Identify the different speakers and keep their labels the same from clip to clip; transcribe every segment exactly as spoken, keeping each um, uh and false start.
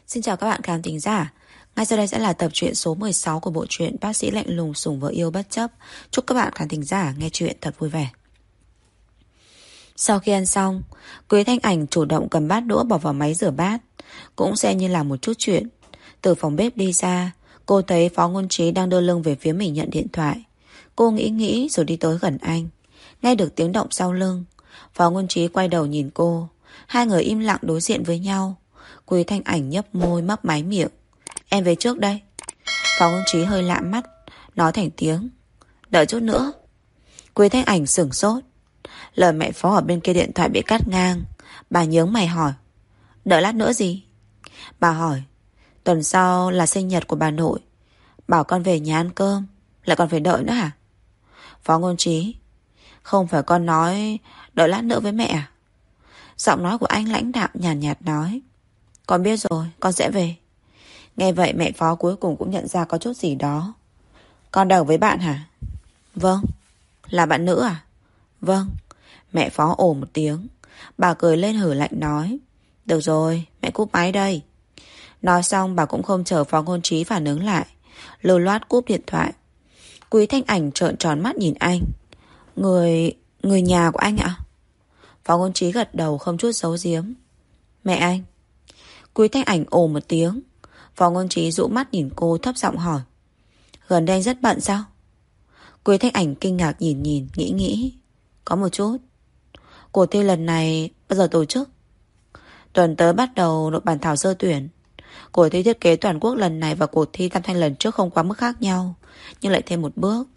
Speaker 1: Xin chào các bạn khán thính giả. Ngay sau đây sẽ là tập truyện số mười sáu của bộ truyện Bác sĩ lạnh lùng sủng vợ yêu bất chấp. Chúc các bạn khán thính giả nghe chuyện thật vui vẻ. Sau khi ăn xong, Quý Thanh Ảnh chủ động cầm bát đũa bỏ vào máy rửa bát, cũng xem như là một chút chuyện. Từ phòng bếp đi ra, cô thấy Phó Ngôn Trí đang đưa lưng về phía mình nhận điện thoại. Cô nghĩ nghĩ rồi đi tới gần anh. Nghe được tiếng động sau lưng, Phó Ngôn Trí quay đầu nhìn cô. Hai người im lặng đối diện với nhau. Quý Thanh Ảnh nhấp môi mấp máy miệng. Em về trước đây. Phó Ngôn Trí hơi lạ mắt, nói thành tiếng. Đợi chút nữa. Quý Thanh Ảnh sửng sốt. Lời mẹ Phó ở bên kia điện thoại bị cắt ngang. Bà nhướng mày hỏi. Đợi lát nữa gì? Bà hỏi. Tuần sau là sinh nhật của bà nội, bảo con về nhà ăn cơm, lại còn phải đợi nữa hả? Phó Ngôn Trí. Không phải con nói đợi lát nữa với mẹ à? Giọng nói của anh lãnh đạm nhàn nhạt, nhạt nói. Con biết rồi, con sẽ về. Nghe vậy mẹ Phó cuối cùng cũng nhận ra có chút gì đó. Con đang ở với bạn hả? Vâng. Là bạn nữ à? Vâng. Mẹ Phó ồ một tiếng. Bà cười lên hử lạnh nói. Được rồi, mẹ cúp máy đây. Nói xong bà cũng không chờ Phó Ngôn Trí phản ứng lại, lưu loát cúp điện thoại. Quý Thanh Ảnh trợn tròn mắt nhìn anh. Người... người nhà của anh ạ? Phó Ngôn Trí gật đầu không chút giấu giếm. Mẹ anh. Quý Thanh Ảnh ồ một tiếng. Phó Ngôn Trí dụ mắt nhìn cô thấp giọng hỏi. Gần đây anh rất bận sao? Quý Thanh Ảnh kinh ngạc nhìn nhìn, nghĩ nghĩ. Có một chút. Cuộc thi lần này bao giờ tổ chức? Tuần tới bắt đầu nộp bản thảo sơ tuyển. Cuộc thi thiết kế toàn quốc lần này và cuộc thi tam thanh lần trước không quá mức khác nhau, nhưng lại thêm một bước.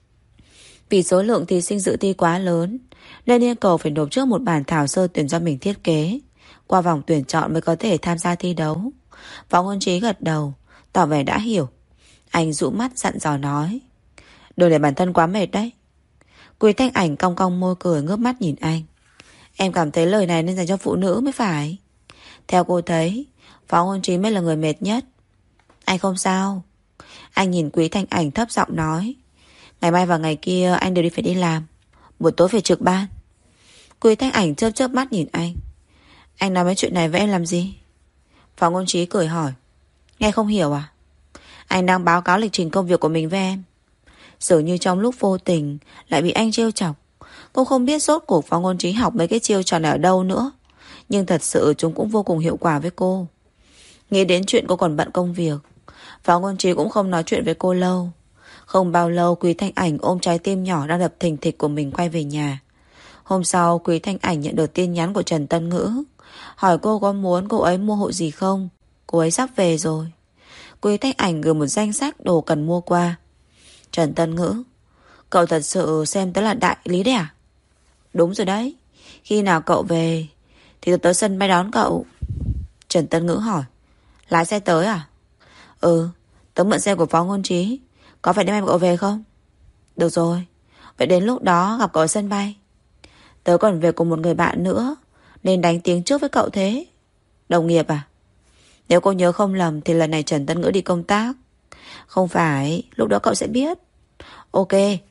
Speaker 1: Vì số lượng thí sinh dự thi quá lớn nên yêu cầu phải nộp trước một bản thảo sơ tuyển do mình thiết kế. Qua vòng tuyển chọn mới có thể tham gia thi đấu. Phó Ngôn Trí gật đầu, tỏ vẻ đã hiểu. Anh dụ mắt dặn dò nói. Đừng để bản thân quá mệt đấy. Quý Thanh Ảnh cong cong môi cười ngước mắt nhìn anh. Em cảm thấy lời này nên dành cho phụ nữ mới phải. Theo cô thấy, Phó Ngôn Trí mới là người mệt nhất. Anh không sao. Anh nhìn Quý Thanh Ảnh thấp giọng nói. Ngày mai và ngày kia anh đều đi phải đi làm, buổi tối phải trực ban. Quý Thanh Ảnh chớp chớp mắt nhìn anh. Anh nói mấy chuyện này với em làm gì? Phó Ngôn Trí cười hỏi. Nghe không hiểu à? Anh đang báo cáo lịch trình công việc của mình với em. Dường như trong lúc vô tình lại bị anh trêu chọc. Cô không biết rốt cuộc Phó Ngôn Trí học mấy cái chiêu trò này ở đâu nữa, nhưng thật sự chúng cũng vô cùng hiệu quả với cô. Nghĩ đến chuyện cô còn bận công việc, Phó Ngôn Trí cũng không nói chuyện với cô lâu. Không bao lâu Quý Thanh Ảnh ôm trái tim nhỏ đang đập thình thịch của mình quay về nhà. Hôm sau Quý Thanh Ảnh nhận được tin nhắn của Trần Tân Ngữ, hỏi cô có muốn cô ấy mua hộ gì không. Cô ấy sắp về rồi. Quý Thanh Ảnh gửi một danh sách đồ cần mua qua. Trần Tân Ngữ. Cậu thật sự xem tớ là đại lý đấy à? Đúng rồi đấy. Khi nào cậu về thì tớ tới sân bay đón cậu. Trần Tân Ngữ hỏi. Lái xe tới à? Ừ, tớ mượn xe của Phó Ngôn Trí. Có phải đem em cậu về không? Được rồi. Vậy đến lúc đó gặp cậu ở sân bay. Tớ còn về cùng một người bạn nữa, nên đánh tiếng trước với cậu thế. Đồng nghiệp à? Nếu cô nhớ không lầm thì lần này Trần Tân Ngữ đi công tác. Không phải, lúc đó cậu sẽ biết. Ok.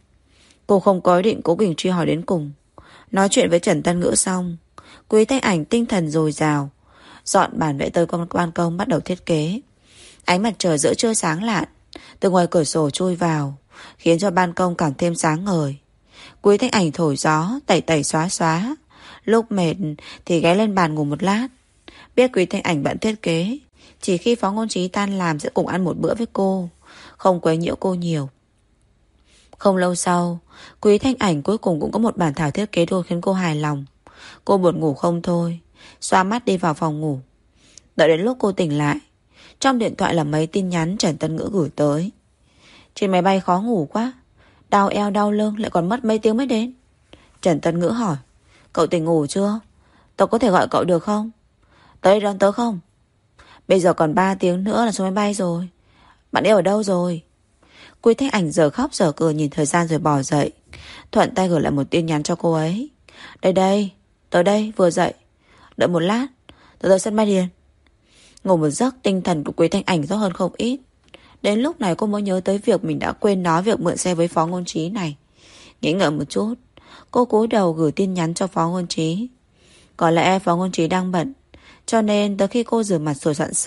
Speaker 1: Cô không có ý định cố tình truy hỏi đến cùng. Nói chuyện với Trần Tân Ngữ xong, Quý Thanh Ảnh tinh thần dồi dào, dọn bản vẽ tới con ban công bắt đầu thiết kế. Ánh mặt trời giữa trưa sáng lạn từ ngoài cửa sổ chui vào, khiến cho ban công càng thêm sáng ngời. Quý Thanh Ảnh thổi gió, tẩy tẩy xóa xóa. Lúc mệt thì ghé lên bàn ngủ một lát. Biết Quý Thanh Ảnh bận thiết kế, chỉ khi Phó Ngôn Trí tan làm sẽ cùng ăn một bữa với cô, không quấy nhiễu cô nhiều. Không lâu sau, Quý Thanh Ảnh cuối cùng cũng có một bản thảo thiết kế đồ khiến cô hài lòng. Cô buồn ngủ không thôi, xoa mắt đi vào phòng ngủ. Đợi đến lúc cô tỉnh lại, trong điện thoại là mấy tin nhắn Trần Tân Ngữ gửi tới. Trên máy bay khó ngủ quá, đau eo đau lưng, lại còn mất mấy tiếng mới đến. Trần Tân Ngữ hỏi. Cậu tỉnh ngủ chưa? Tớ có thể gọi cậu được không? Tới đón tớ không? Bây giờ còn ba tiếng nữa là xuống máy bay rồi. Bạn yêu ở đâu rồi? Quý Thanh Ảnh giờ khóc giờ cười nhìn thời gian rồi bỏ dậy, thuận tay gửi lại một tin nhắn cho cô ấy. Đây đây, tới đây, vừa dậy. Đợi một lát, tớ tới sân bay liền. Ngủ một giấc tinh thần của Quý Thanh Ảnh tốt hơn không ít. Đến lúc này cô mới nhớ tới việc mình đã quên nói việc mượn xe với Phó Ngôn Trí này. Nghĩ ngợi một chút, cô cúi đầu gửi tin nhắn cho Phó Ngôn Trí. Có lẽ Phó Ngôn Trí đang bận, cho nên tới khi cô rửa mặt sửa soạn xong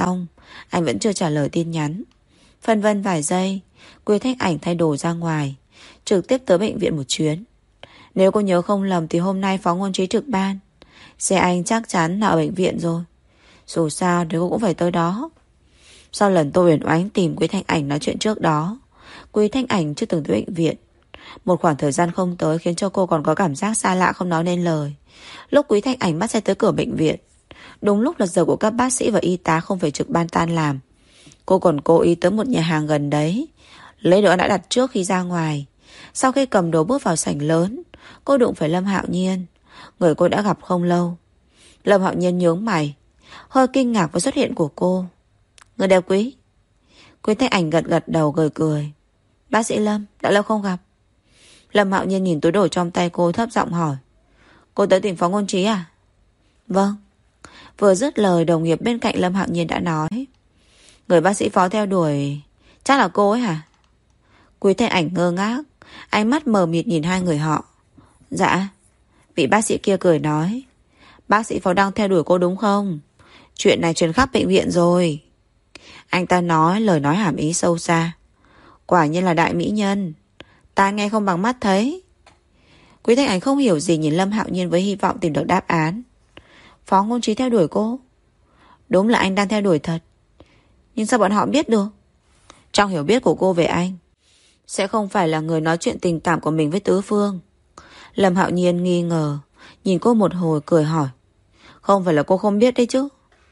Speaker 1: anh vẫn chưa trả lời tin nhắn. Phân vân vài giây, Quý Thanh Ảnh thay đồ ra ngoài, trực tiếp tới bệnh viện một chuyến. Nếu cô nhớ không lầm thì hôm nay Phó Ngôn Trí trực ban, xe anh chắc chắn là ở bệnh viện rồi. Dù sao thì cô cũng phải tới đó. Sau lần Tô Uyển Oánh tìm Quý Thanh Ảnh nói chuyện trước đó, Quý Thanh Ảnh chưa từng tới bệnh viện. Một khoảng thời gian không tới khiến cho cô còn có cảm giác xa lạ không nói nên lời. Lúc Quý Thanh Ảnh bắt xe tới cửa bệnh viện, đúng lúc là giờ của các bác sĩ và y tá không phải trực ban tan làm. Cô còn cố ý tới một nhà hàng gần đấy, lấy đồ ăn đã đặt trước khi ra ngoài. Sau khi cầm đồ bước vào sảnh lớn, cô đụng phải Lâm Hạo Nhiên, người cô đã gặp không lâu. Lâm Hạo Nhiên nhướng mày, hơi kinh ngạc với xuất hiện của cô. Người đẹp Quý. Quý Thanh Ảnh gật gật đầu cười cười. Bác sĩ Lâm, đã lâu không gặp. Lâm Hạo Nhiên nhìn túi đồ trong tay cô, thấp giọng hỏi. Cô tới tìm Phó Ngôn Trí à? Vâng. Vừa dứt lời, đồng nghiệp bên cạnh Lâm Hạo Nhiên đã nói. Người bác sĩ Phó theo đuổi chắc là cô ấy hả? Quý Thanh Ảnh ngơ ngác, ánh mắt mờ mịt nhìn hai người họ. Dạ. Vị bác sĩ kia cười nói. Bác sĩ Phó đang theo đuổi cô đúng không? Chuyện này truyền khắp bệnh viện rồi. Anh ta nói lời nói hàm ý sâu xa. Quả nhiên là đại mỹ nhân, ta nghe không bằng mắt thấy. Quý Thanh Ảnh không hiểu gì nhìn Lâm Hạo Nhiên với hy vọng tìm được đáp án. Phó Ngôn Trí theo đuổi cô? Đúng là anh đang theo đuổi thật, nhưng sao bọn họ biết được? Trong hiểu biết của cô về anh, sẽ không phải là người nói chuyện tình cảm của mình với Tứ Phương. Lâm Hạo Nhiên nghi ngờ, nhìn cô một hồi cười hỏi. Không phải là cô không biết đấy chứ?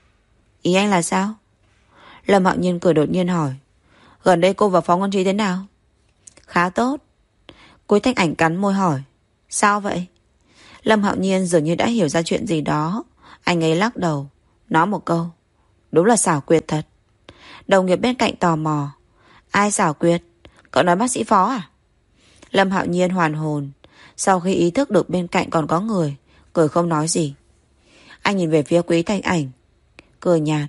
Speaker 1: Ý anh là sao? Lâm Hạo Nhiên cười đột nhiên hỏi. Gần đây cô và Phó Ngôn Trí thế nào? Khá tốt. Quý Thanh Ảnh cắn môi hỏi. Sao vậy? Lâm Hạo Nhiên dường như đã hiểu ra chuyện gì đó. Anh ấy lắc đầu, nói một câu. Đúng là xảo quyệt thật. Đồng nghiệp bên cạnh tò mò. Ai xảo quyệt? Cậu nói bác sĩ Phó à? Lâm Hạo Nhiên hoàn hồn, sau khi ý thức được bên cạnh còn có người, cười không nói gì. Anh nhìn về phía Quý Thanh Ảnh, cười nhạt.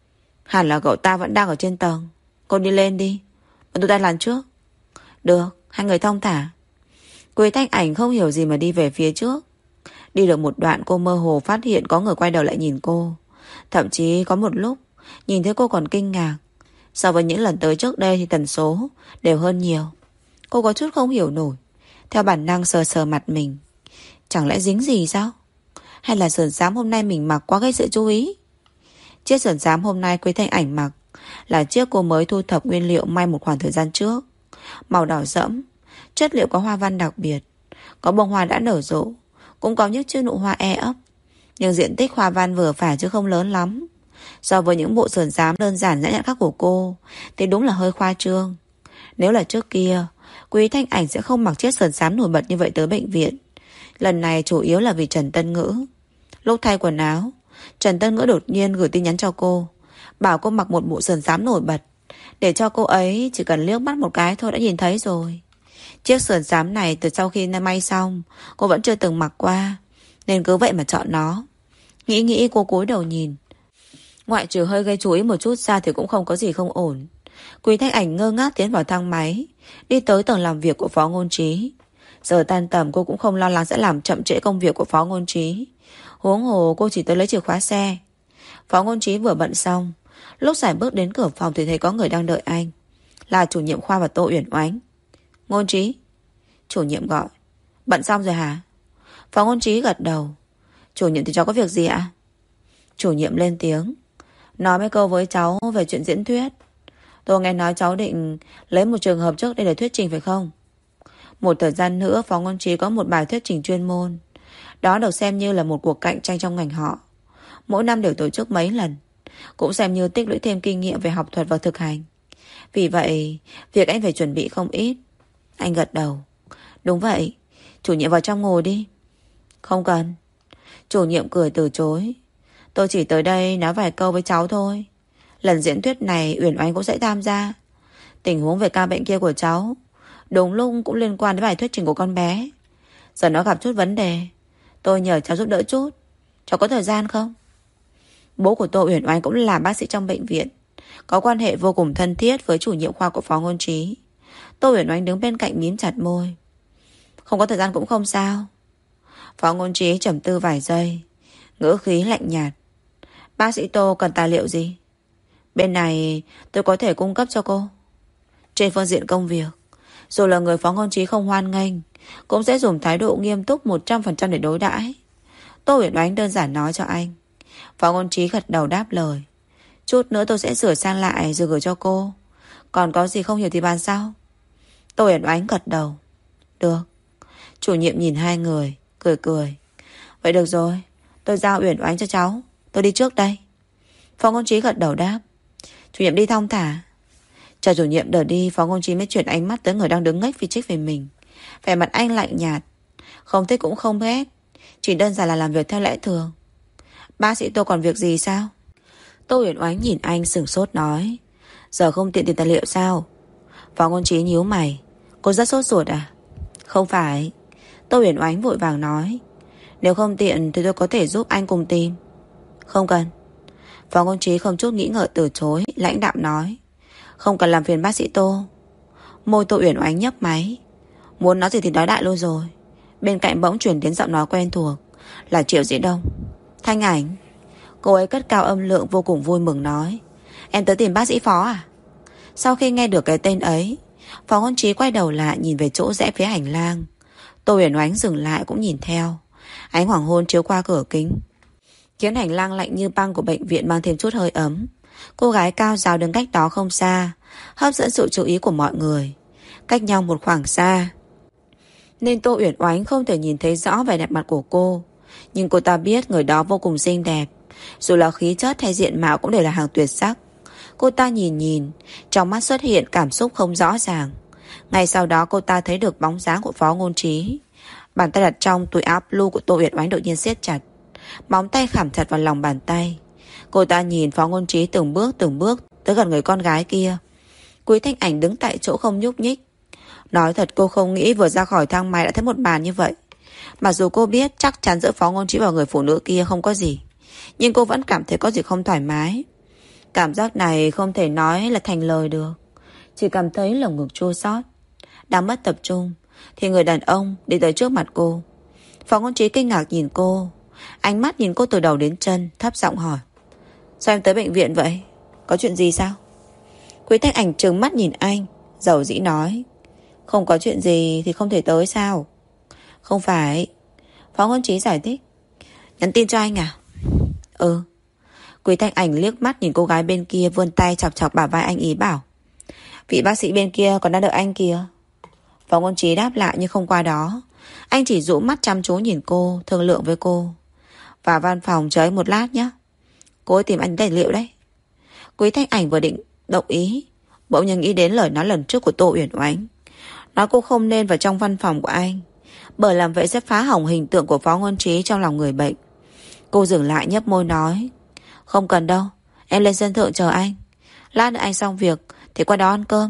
Speaker 1: Hẳn là cậu ta vẫn đang ở trên tầng. Cô đi lên đi, bọn tôi ta làm trước. Được, hai người thong thả. Quý Thanh Ảnh không hiểu gì mà đi về phía trước. Đi được một đoạn cô mơ hồ phát hiện có người quay đầu lại nhìn cô. Thậm chí có một lúc nhìn thấy cô còn kinh ngạc. So với những lần tới trước đây thì tần số đều hơn nhiều. Cô có chút không hiểu nổi, theo bản năng sờ sờ mặt mình. Chẳng lẽ dính gì sao? Hay là sườn xám hôm nay mình mặc quá gây sự chú ý? Chiếc sườn xám hôm nay Quý Thanh Ảnh mặc là chiếc cô mới thu thập nguyên liệu may một khoảng thời gian trước. Màu đỏ sẫm, chất liệu có hoa văn đặc biệt, có bông hoa đã nở rộ, cũng có những chiếc nụ hoa e ấp. Nhưng diện tích hoa văn vừa phải chứ không lớn lắm. So với những bộ sườn xám đơn giản nhã nhặn khác của cô thì đúng là hơi khoa trương. Nếu là trước kia, Quý Thanh Ảnh sẽ không mặc chiếc sườn xám nổi bật như vậy tới bệnh viện. Lần này chủ yếu là vì Trần Tân Ngữ. Lúc thay quần áo, Trần Tân Ngữ đột nhiên gửi tin nhắn cho cô, bảo cô mặc một bộ sườn xám nổi bật, để cho cô ấy chỉ cần liếc mắt một cái thôi đã nhìn thấy rồi. Chiếc sườn xám này từ sau khi may xong, cô vẫn chưa từng mặc qua, nên cứ vậy mà chọn nó. Nghĩ nghĩ cô cúi đầu nhìn. Ngoại trừ hơi gây chú ý một chút ra thì cũng không có gì không ổn. Quý Thanh Ảnh ngơ ngác tiến vào thang máy, đi tới tầng làm việc của Phó Ngôn Trí. Giờ tan tầm cô cũng không lo lắng sẽ làm chậm trễ công việc của Phó Ngôn Trí. Huống hồ cô chỉ tới lấy chìa khóa xe. Phó Ngôn Trí vừa bận xong, lúc sải bước đến cửa phòng thì thấy có người đang đợi anh. Là chủ nhiệm khoa và Tô Uyển Oánh. Ngôn Trí. Chủ nhiệm gọi. Bận xong rồi hả? Phó Ngôn Trí gật đầu. Chủ nhiệm thì cháu có việc gì ạ? Chủ nhiệm lên tiếng. Nói mấy câu với cháu về chuyện diễn thuyết. Tôi nghe nói cháu định lấy một trường hợp trước đây để thuyết trình phải không? Một thời gian nữa Phó Ngôn Trí có một bài thuyết trình chuyên môn. Đó được xem như là một cuộc cạnh tranh trong ngành họ. Mỗi năm đều tổ chức mấy lần, cũng xem như tích lũy thêm kinh nghiệm về học thuật và thực hành. Vì vậy việc anh phải chuẩn bị không ít. Anh gật đầu. Đúng vậy, chủ nhiệm vào trong ngồi đi. Không cần. Chủ nhiệm cười từ chối. Tôi chỉ tới đây nói vài câu với cháu thôi. Lần diễn thuyết này Uyển Oánh cũng sẽ tham gia. Tình huống về ca bệnh kia của cháu đúng lúc cũng liên quan đến bài thuyết trình của con bé. Giờ nó gặp chút vấn đề, tôi nhờ cháu giúp đỡ chút. Cháu có thời gian không? Bố của Tô Uyển Oánh cũng là bác sĩ trong bệnh viện, có quan hệ vô cùng thân thiết với chủ nhiệm khoa của Phó Ngôn Trí. Tô Uyển Oánh đứng bên cạnh mím chặt môi. Không có thời gian cũng không sao. Phó Ngôn Trí trầm tư vài giây, ngữ khí lạnh nhạt. Bác sĩ Tô cần tài liệu gì? Bên này tôi có thể cung cấp cho cô. Trên phương diện công việc, dù là người phó ngôn trí không hoan nghênh, cũng sẽ dùng thái độ nghiêm túc một trăm phần trăm để đối đãi. Tô Uyển Oánh đơn giản nói cho anh. Phó ngôn trí gật đầu đáp lời. Chút nữa tôi sẽ sửa sang lại rồi gửi cho cô. Còn có gì không hiểu thì bàn sau. Tô Uyển Oánh gật đầu. Được. Chủ nhiệm nhìn hai người, cười cười. Vậy được rồi, tôi giao Uyển Oánh cho cháu. Tôi đi trước đây. Phó ngôn trí gật đầu đáp. Chủ nhiệm đi thong thả. Chờ chủ nhiệm đỡ đi, Phó ngôn trí mới chuyển ánh mắt tới người đang đứng ngếch phi trích về mình. Vẻ mặt anh lạnh nhạt, không thích cũng không ghét, chỉ đơn giản là làm việc theo lẽ thường. Bác sĩ Tô còn việc gì sao? Tô Uyển Oánh nhìn anh sửng sốt nói. Giờ không tiện tìm tài liệu sao? Phó ngôn trí nhíu mày. Cô rất sốt ruột à? Không phải. Tô Uyển Oánh vội vàng nói. Nếu không tiện thì tôi có thể giúp anh cùng tìm. Không cần. Phó ngôn trí không chút nghĩ ngợi từ chối, lãnh đạm nói. Không cần làm phiền bác sĩ Tô. Môi Tô Uyển Oánh nhấp máy. Muốn nói gì thì nói đại luôn rồi. Bên cạnh bỗng chuyển đến giọng nói quen thuộc, là Triệu Dĩ Đông. Thanh Ảnh. Cô ấy cất cao âm lượng vô cùng vui mừng nói. Em tới tìm bác sĩ Phó à? Sau khi nghe được cái tên ấy, Phó ngôn trí quay đầu lại nhìn về chỗ rẽ phía hành lang. Tô Uyển Oánh dừng lại cũng nhìn theo. Ánh hoàng hôn chiếu qua cửa kính, khiến hành lang lạnh như băng của bệnh viện mang thêm chút hơi ấm. Cô gái cao ráo đứng cách đó không xa, hấp dẫn sự chú ý của mọi người. Cách nhau một khoảng xa, nên Tô Uyển Oánh không thể nhìn thấy rõ vẻ đẹp mặt của cô. Nhưng cô ta biết người đó vô cùng xinh đẹp. Dù là khí chất hay diện mạo cũng đều là hàng tuyệt sắc. Cô ta nhìn nhìn, trong mắt xuất hiện cảm xúc không rõ ràng. Ngay sau đó cô ta thấy được bóng dáng của Phó ngôn trí. Bàn tay đặt trong túi áo blue của Tô Uyển Oánh đột nhiên siết chặt, móng tay khảm chặt vào lòng bàn tay. Cô ta nhìn Phó ngôn trí từng bước từng bước tới gần người con gái kia. Quý Thanh Ảnh đứng tại chỗ không nhúc nhích. Nói thật cô không nghĩ vừa ra khỏi thang máy đã thấy một màn như vậy. Mặc dù cô biết chắc chắn giữa Phó ngôn trí và người phụ nữ kia không có gì, nhưng cô vẫn cảm thấy có gì không thoải mái. Cảm giác này không thể nói là thành lời được, chỉ cảm thấy lồng ngực chua xót. Đang mất tập trung thì người đàn ông đi tới trước mặt cô. Phó ngôn trí kinh ngạc nhìn cô, ánh mắt nhìn cô từ đầu đến chân, thấp giọng hỏi. Sao em tới bệnh viện vậy? Có chuyện gì sao? Quý Thanh Ảnh trừng mắt nhìn anh, dầu dĩ nói. Không có chuyện gì thì không thể tới sao? Không phải. Phó ngôn trí giải thích. Nhắn tin cho anh à? Ừ. Quý Thanh Ảnh liếc mắt nhìn cô gái bên kia, vươn tay chọc chọc bả vai anh, ý bảo. Vị bác sĩ bên kia còn đang đợi anh kìa. Phó ngôn trí đáp lại nhưng không qua đó. Anh chỉ dụ mắt chăm chú nhìn cô, thương lượng với cô. Vào văn phòng chờ anh một lát nhé. Cô ấy tìm anh tài liệu đấy. Quý Thanh Ảnh vừa định đồng ý, bỗng nhiên nghĩ đến lời nói lần trước của Tô Uyển Oánh, nói cô không nên vào trong văn phòng của anh, bởi làm vậy sẽ phá hỏng hình tượng của Phó ngôn trí trong lòng người bệnh. Cô dừng lại nhấp môi nói. Không cần đâu, em lên sân thượng chờ anh. Lát nữa anh xong việc thì qua đó ăn cơm.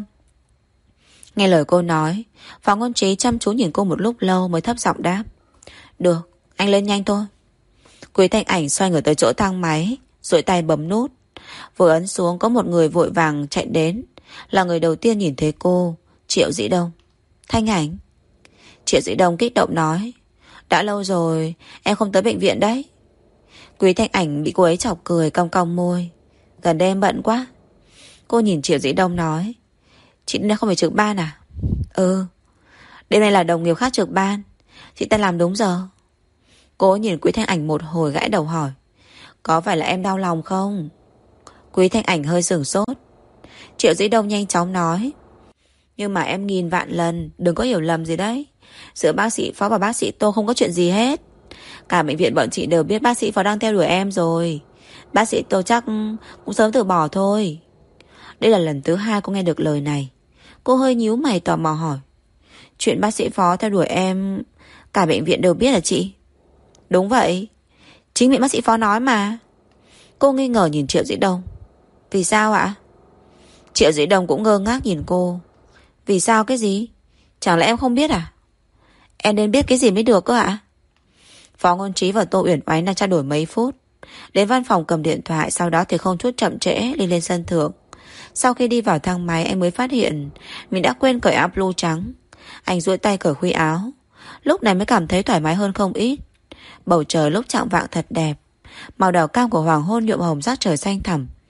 Speaker 1: Nghe lời cô nói, Phó ngôn trí chăm chú nhìn cô một lúc lâu mới thấp giọng đáp. Được, anh lên nhanh thôi. Quý Thanh Ảnh xoay người tới chỗ thang máy, duỗi tay bấm nút. Vừa ấn xuống có một người vội vàng chạy đến. Là người đầu tiên nhìn thấy cô, Triệu Dĩ Đông. Thanh Ảnh. Triệu Dĩ Đông kích động nói. Đã lâu rồi em không tới bệnh viện đấy. Quý Thanh Ảnh bị cô ấy chọc cười, cong cong môi. Gần đây em bận quá. Cô nhìn Triệu Dĩ Đông nói. Chị đã không phải trực ban à? Ừ. Đêm nay là đồng nghiệp khác trực ban, chị ta làm đúng giờ. Cô nhìn Quý Thanh Ảnh một hồi gãi đầu hỏi. Có phải là em đau lòng không? Quý Thanh Ảnh hơi sửng sốt. Triệu Dĩ Đông nhanh chóng nói. Nhưng mà em nghìn vạn lần đừng có hiểu lầm gì đấy. Giữa bác sĩ Phó và bác sĩ Tô không có chuyện gì hết. Cả bệnh viện bọn chị đều biết bác sĩ Phó đang theo đuổi em rồi. Bác sĩ Tô chắc cũng sớm từ bỏ thôi. Đây là lần thứ hai cô nghe được lời này. Cô hơi nhíu mày tò mò hỏi. Chuyện bác sĩ Phó theo đuổi em cả bệnh viện đều biết hả chị? Đúng vậy, chính miệng bác sĩ Phó nói mà. Cô nghi ngờ nhìn Triệu Dĩ Đông. Vì sao ạ? Triệu Dĩ Đông cũng ngơ ngác nhìn cô. Vì sao cái gì? Chẳng lẽ em không biết à? Em nên biết cái gì mới được cơ ạ? Phó ngôn trí và Tô Uyển Oánh đang trao đổi mấy phút. Đến văn phòng cầm điện thoại, sau đó thì không chút chậm trễ đi lên sân thượng. Sau khi đi vào thang máy, anh mới phát hiện mình đã quên cởi áo blue trắng. Anh duỗi tay cởi khuy áo. Lúc này mới cảm thấy thoải mái hơn không ít. Bầu trời lúc chạng vạng thật đẹp. Màu đỏ cam của hoàng hôn nhuộm hồng sắc trời xanh thẳm.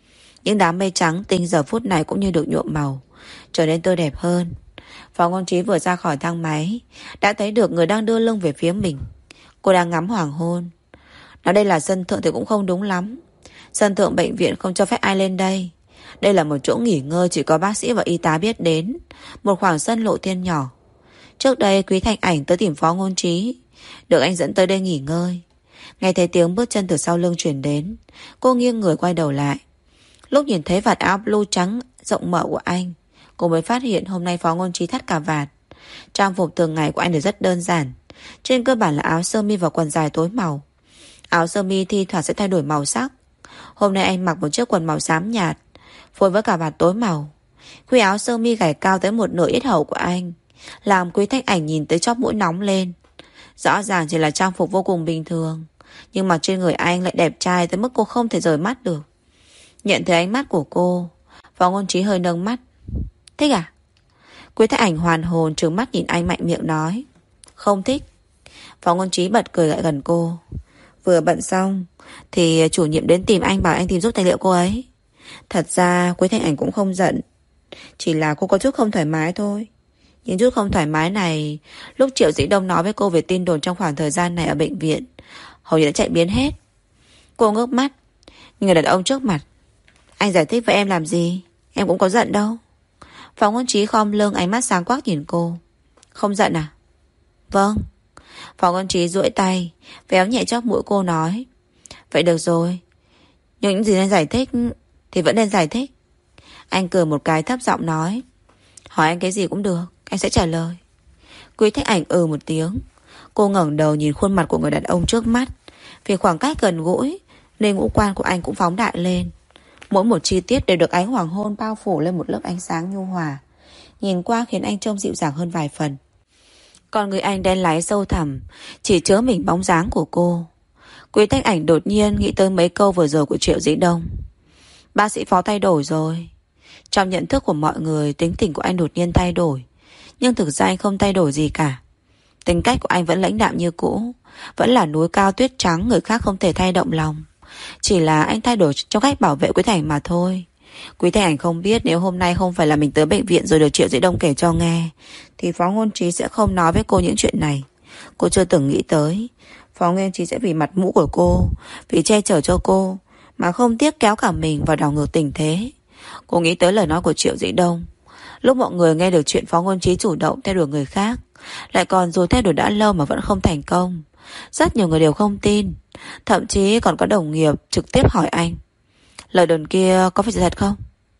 Speaker 1: Những đám mây trắng tinh giờ phút này cũng như được nhuộm màu, trở nên tươi đẹp hơn. Phó Ngôn Trí vừa ra khỏi thang máy đã thấy được người đang đưa lưng về phía mình. Cô đang ngắm hoàng hôn. Nói đây là sân thượng thì cũng không đúng lắm. Sân thượng bệnh viện không cho phép ai lên đây. Đây là một chỗ nghỉ ngơi chỉ có bác sĩ và y tá biết đến. Một khoảng sân lộ thiên nhỏ. Trước đây Quý Thanh Ảnh tới tìm Phó Ngôn Trí, được anh dẫn tới đây nghỉ ngơi. Nghe thấy tiếng bước chân từ sau lưng chuyển đến, cô nghiêng người quay đầu lại. Lúc nhìn thấy vạt áo blue trắng rộng mở của anh, cô mới phát hiện hôm nay Phó Ngôn Trí thắt cà vạt. Trang phục thường ngày của anh đều rất đơn giản, trên cơ bản là áo sơ mi và quần dài tối màu. Áo sơ mi thi thoảng sẽ thay đổi màu sắc. Hôm nay anh mặc một chiếc quần màu xám nhạt phối với cà vạt tối màu. Khuy áo sơ mi gảy cao tới một nửa yết hầu của anh, làm Quý Thanh Ảnh nhìn tới chóp mũi nóng lên. Rõ ràng chỉ là trang phục vô cùng bình thường, nhưng mà trên người anh lại đẹp trai tới mức cô không thể rời mắt được. Nhận thấy ánh mắt của cô, Phó Ngôn Trí hơi nâng mắt. Thích à? Quý Thanh Ảnh hoàn hồn trừng mắt nhìn anh mạnh miệng nói. Không thích. Phó Ngôn Trí bật cười lại gần cô. Vừa bận xong thì chủ nhiệm đến tìm anh, bảo anh tìm giúp tài liệu cô ấy. Thật ra Quý Thanh Ảnh cũng không giận, chỉ là cô có chút không thoải mái thôi. Những chút không thoải mái này, lúc Triệu Dĩ Đông nói với cô về tin đồn trong khoảng thời gian này ở bệnh viện, hầu như đã chạy biến hết. Cô ngước mắt nhìn người đàn ông trước mặt. Anh giải thích với em làm gì? Em cũng có giận đâu. Phó Ngôn Trí khom lưng, ánh mắt sáng quắc nhìn cô. Không giận à? Vâng. Phó Ngôn Trí duỗi tay véo nhẹ chóp mũi cô nói. Vậy được rồi, nhưng những gì nên giải thích thì vẫn nên giải thích. Anh cười một cái thấp giọng nói. Hỏi anh cái gì cũng được, anh sẽ trả lời. Quý Thanh Ảnh ừ một tiếng. Cô ngẩng đầu nhìn khuôn mặt của người đàn ông trước mắt. Vì khoảng cách gần gũi nên ngũ quan của anh cũng phóng đại lên. Mỗi một chi tiết đều được ánh hoàng hôn bao phủ lên một lớp ánh sáng nhu hòa, nhìn qua khiến anh trông dịu dàng hơn vài phần. Còn người anh đen láy sâu thẳm chỉ chứa mình bóng dáng của cô. Quý Thanh Ảnh đột nhiên nghĩ tới mấy câu vừa rồi của Triệu Dĩ Đông. Bác sĩ Phó thay đổi rồi. Trong nhận thức của mọi người, tính tình của anh đột nhiên thay đổi, nhưng thực ra anh không thay đổi gì cả. Tính cách của anh vẫn lãnh đạm như cũ, vẫn là núi cao tuyết trắng người khác không thể thay động lòng. Chỉ là anh thay đổi trong cách bảo vệ Quý Thanh Ảnh mà thôi. Quý Thanh Ảnh không biết nếu hôm nay không phải là mình tới bệnh viện rồi được Triệu Dĩ Đông kể cho nghe, thì Phó Ngôn Trí sẽ không nói với cô những chuyện này. Cô chưa từng nghĩ tới Phó Ngôn Trí sẽ vì mặt mũi của cô, vì che chở cho cô mà không tiếc kéo cả mình vào đảo ngược tình thế. Cô nghĩ tới lời nói của Triệu Dĩ Đông. Lúc mọi người nghe được chuyện Phó Ngôn Trí chủ động theo đuổi người khác, lại còn dù theo đuổi đã lâu mà vẫn không thành công, rất nhiều người đều không tin. Thậm chí còn có đồng nghiệp trực tiếp hỏi anh, lời đồn kia có phải sự thật không?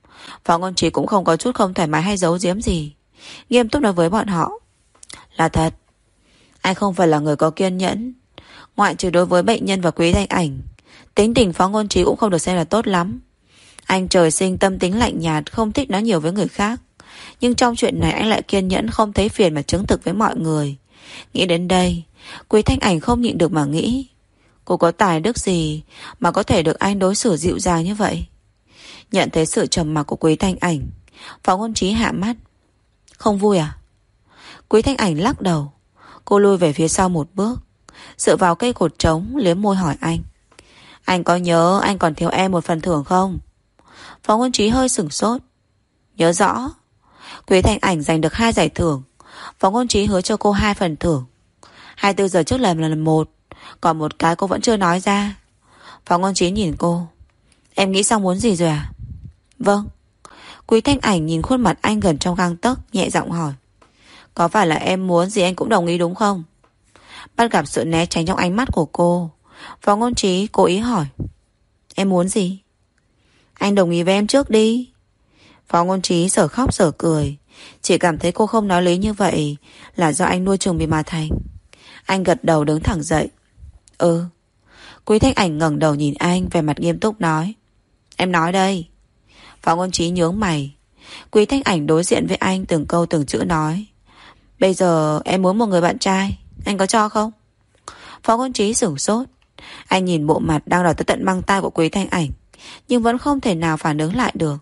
Speaker 1: Phó Ngôn Trí cũng không có chút không thoải mái hay giấu giếm gì, nghiêm túc nói với bọn họ. Là thật. Anh không phải là người có kiên nhẫn. Ngoại trừ đối với bệnh nhân và Quý Thanh Ảnh, tính tình Phó Ngôn Trí cũng không được xem là tốt lắm. Anh trời sinh tâm tính lạnh nhạt, không thích nói nhiều với người khác. Nhưng trong chuyện này anh lại kiên nhẫn, không thấy phiền mà chứng thực với mọi người. Nghĩ đến đây, Quý Thanh Ảnh không nhịn được mà nghĩ, cô có tài đức gì mà có thể được anh đối xử dịu dàng như vậy? Nhận thấy sự trầm mặc của Quý Thanh Ảnh, Phó Ngôn Trí hạ mắt. Không vui à? Quý Thanh Ảnh lắc đầu. Cô lui về phía sau một bước, dựa vào cây cột trống, liếm môi hỏi anh. Anh có nhớ anh còn thiếu em một phần thưởng không? Phó Ngôn Trí hơi sửng sốt. Nhớ rõ. Quý Thanh Ảnh giành được hai giải thưởng, Phó Ngôn Trí hứa cho cô hai phần thưởng. hai mươi bốn giờ trước lần lần một, còn một cái cô vẫn chưa nói ra. Phó Ngôn Trí nhìn cô. Em nghĩ xong muốn gì rồi à? Vâng. Quý Thanh Ảnh nhìn khuôn mặt anh gần trong gang tấc, nhẹ giọng hỏi. Có phải là em muốn gì anh cũng đồng ý đúng không? Bắt gặp sự né tránh trong ánh mắt của cô, Phó Ngôn Trí cố ý hỏi. Em muốn gì? Anh đồng ý với em trước đi. Phó Ngôn Trí sở khóc sở cười, chỉ cảm thấy cô không nói lý như vậy là do anh nuôi chừng bị mà thành. Anh gật đầu đứng thẳng dậy. Ừ. Quý Thanh Ảnh ngẩng đầu nhìn anh, vẻ mặt nghiêm túc nói. Em nói đây. Phó Ngôn Trí nhướng mày. Quý Thanh Ảnh đối diện với anh, từng câu từng chữ nói. Bây giờ em muốn một người bạn trai, anh có cho không? Phó Ngôn Trí sửng sốt. Anh nhìn bộ mặt đang đỏ tới tận mang tai của Quý Thanh Ảnh, nhưng vẫn không thể nào phản ứng lại được.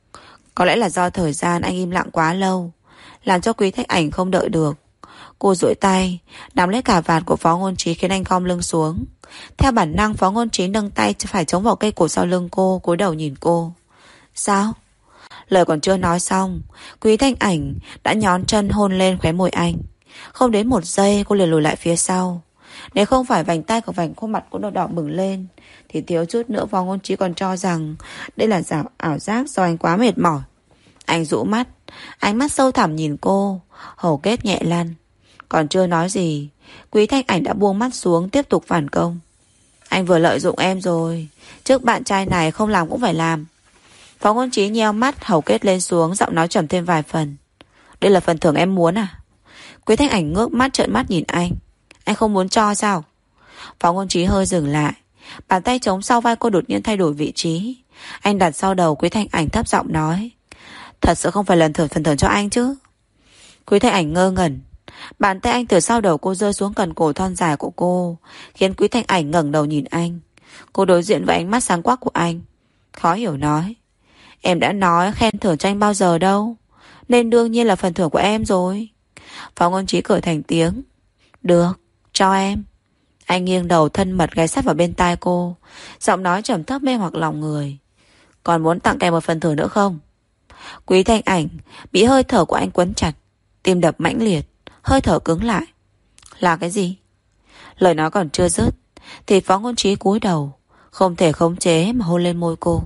Speaker 1: Có lẽ là do thời gian anh im lặng quá lâu, làm cho Quý Thanh Ảnh không đợi được. Cô duỗi tay nắm lấy cà vạt của Phó Ngôn Trí khiến anh khom lưng xuống. Theo bản năng, Phó Ngôn Trí nâng tay phải chống vào cây cổ sau lưng cô, cúi đầu nhìn cô. Sao? Lời còn chưa nói xong, Quý Thanh Ảnh đã nhón chân hôn lên khóe môi anh. Không đến một giây cô liền lùi lại phía sau. Nếu không phải vành tay của vành khuôn mặt cũng đỏ đỏ bừng lên, thì thiếu chút nữa Phó Ngôn Trí còn cho rằng đây là giả ảo giác do anh quá mệt mỏi. Anh rũ mắt, ánh mắt sâu thẳm nhìn cô, hầu kết nhẹ lăn. Còn chưa nói gì, Quý Thanh Ảnh đã buông mắt xuống tiếp tục phản công. Anh vừa lợi dụng em rồi, trước bạn trai này không làm cũng phải làm. Phó Ngôn Trí nheo mắt, hầu kết lên xuống, giọng nói trầm thêm vài phần. Đây là phần thưởng em muốn à? Quý Thanh Ảnh ngước mắt trợn mắt nhìn anh. Anh không muốn cho sao? Phó Ngôn Trí hơi dừng lại, bàn tay chống sau vai cô đột nhiên thay đổi vị trí. Anh đặt sau đầu Quý Thanh Ảnh thấp giọng nói. Thật sự không phải lần thưởng phần thưởng cho anh chứ? Quý Thanh Ảnh ngơ ngẩn. Bàn tay anh từ sau đầu cô rơi xuống cần cổ thon dài của cô, khiến Quý Thanh Ảnh ngẩng đầu nhìn anh. Cô đối diện với ánh mắt sáng quắc của anh, khó hiểu nói. Em đã nói khen thưởng cho anh bao giờ đâu, nên đương nhiên là phần thưởng của em rồi. Phó Ngôn Trí cười thành tiếng. Được, cho em. Anh nghiêng đầu thân mật ghé sát vào bên tai cô, giọng nói trầm thấp mê hoặc lòng người. Còn muốn tặng kèm một phần thưởng nữa không? Quý Thanh Ảnh bị hơi thở của anh quấn chặt, tim đập mãnh liệt, hơi thở cứng lại. Là cái gì? Lời nói còn chưa dứt thì Phó Ngôn Trí cúi đầu, không thể khống chế mà hôn lên môi cô.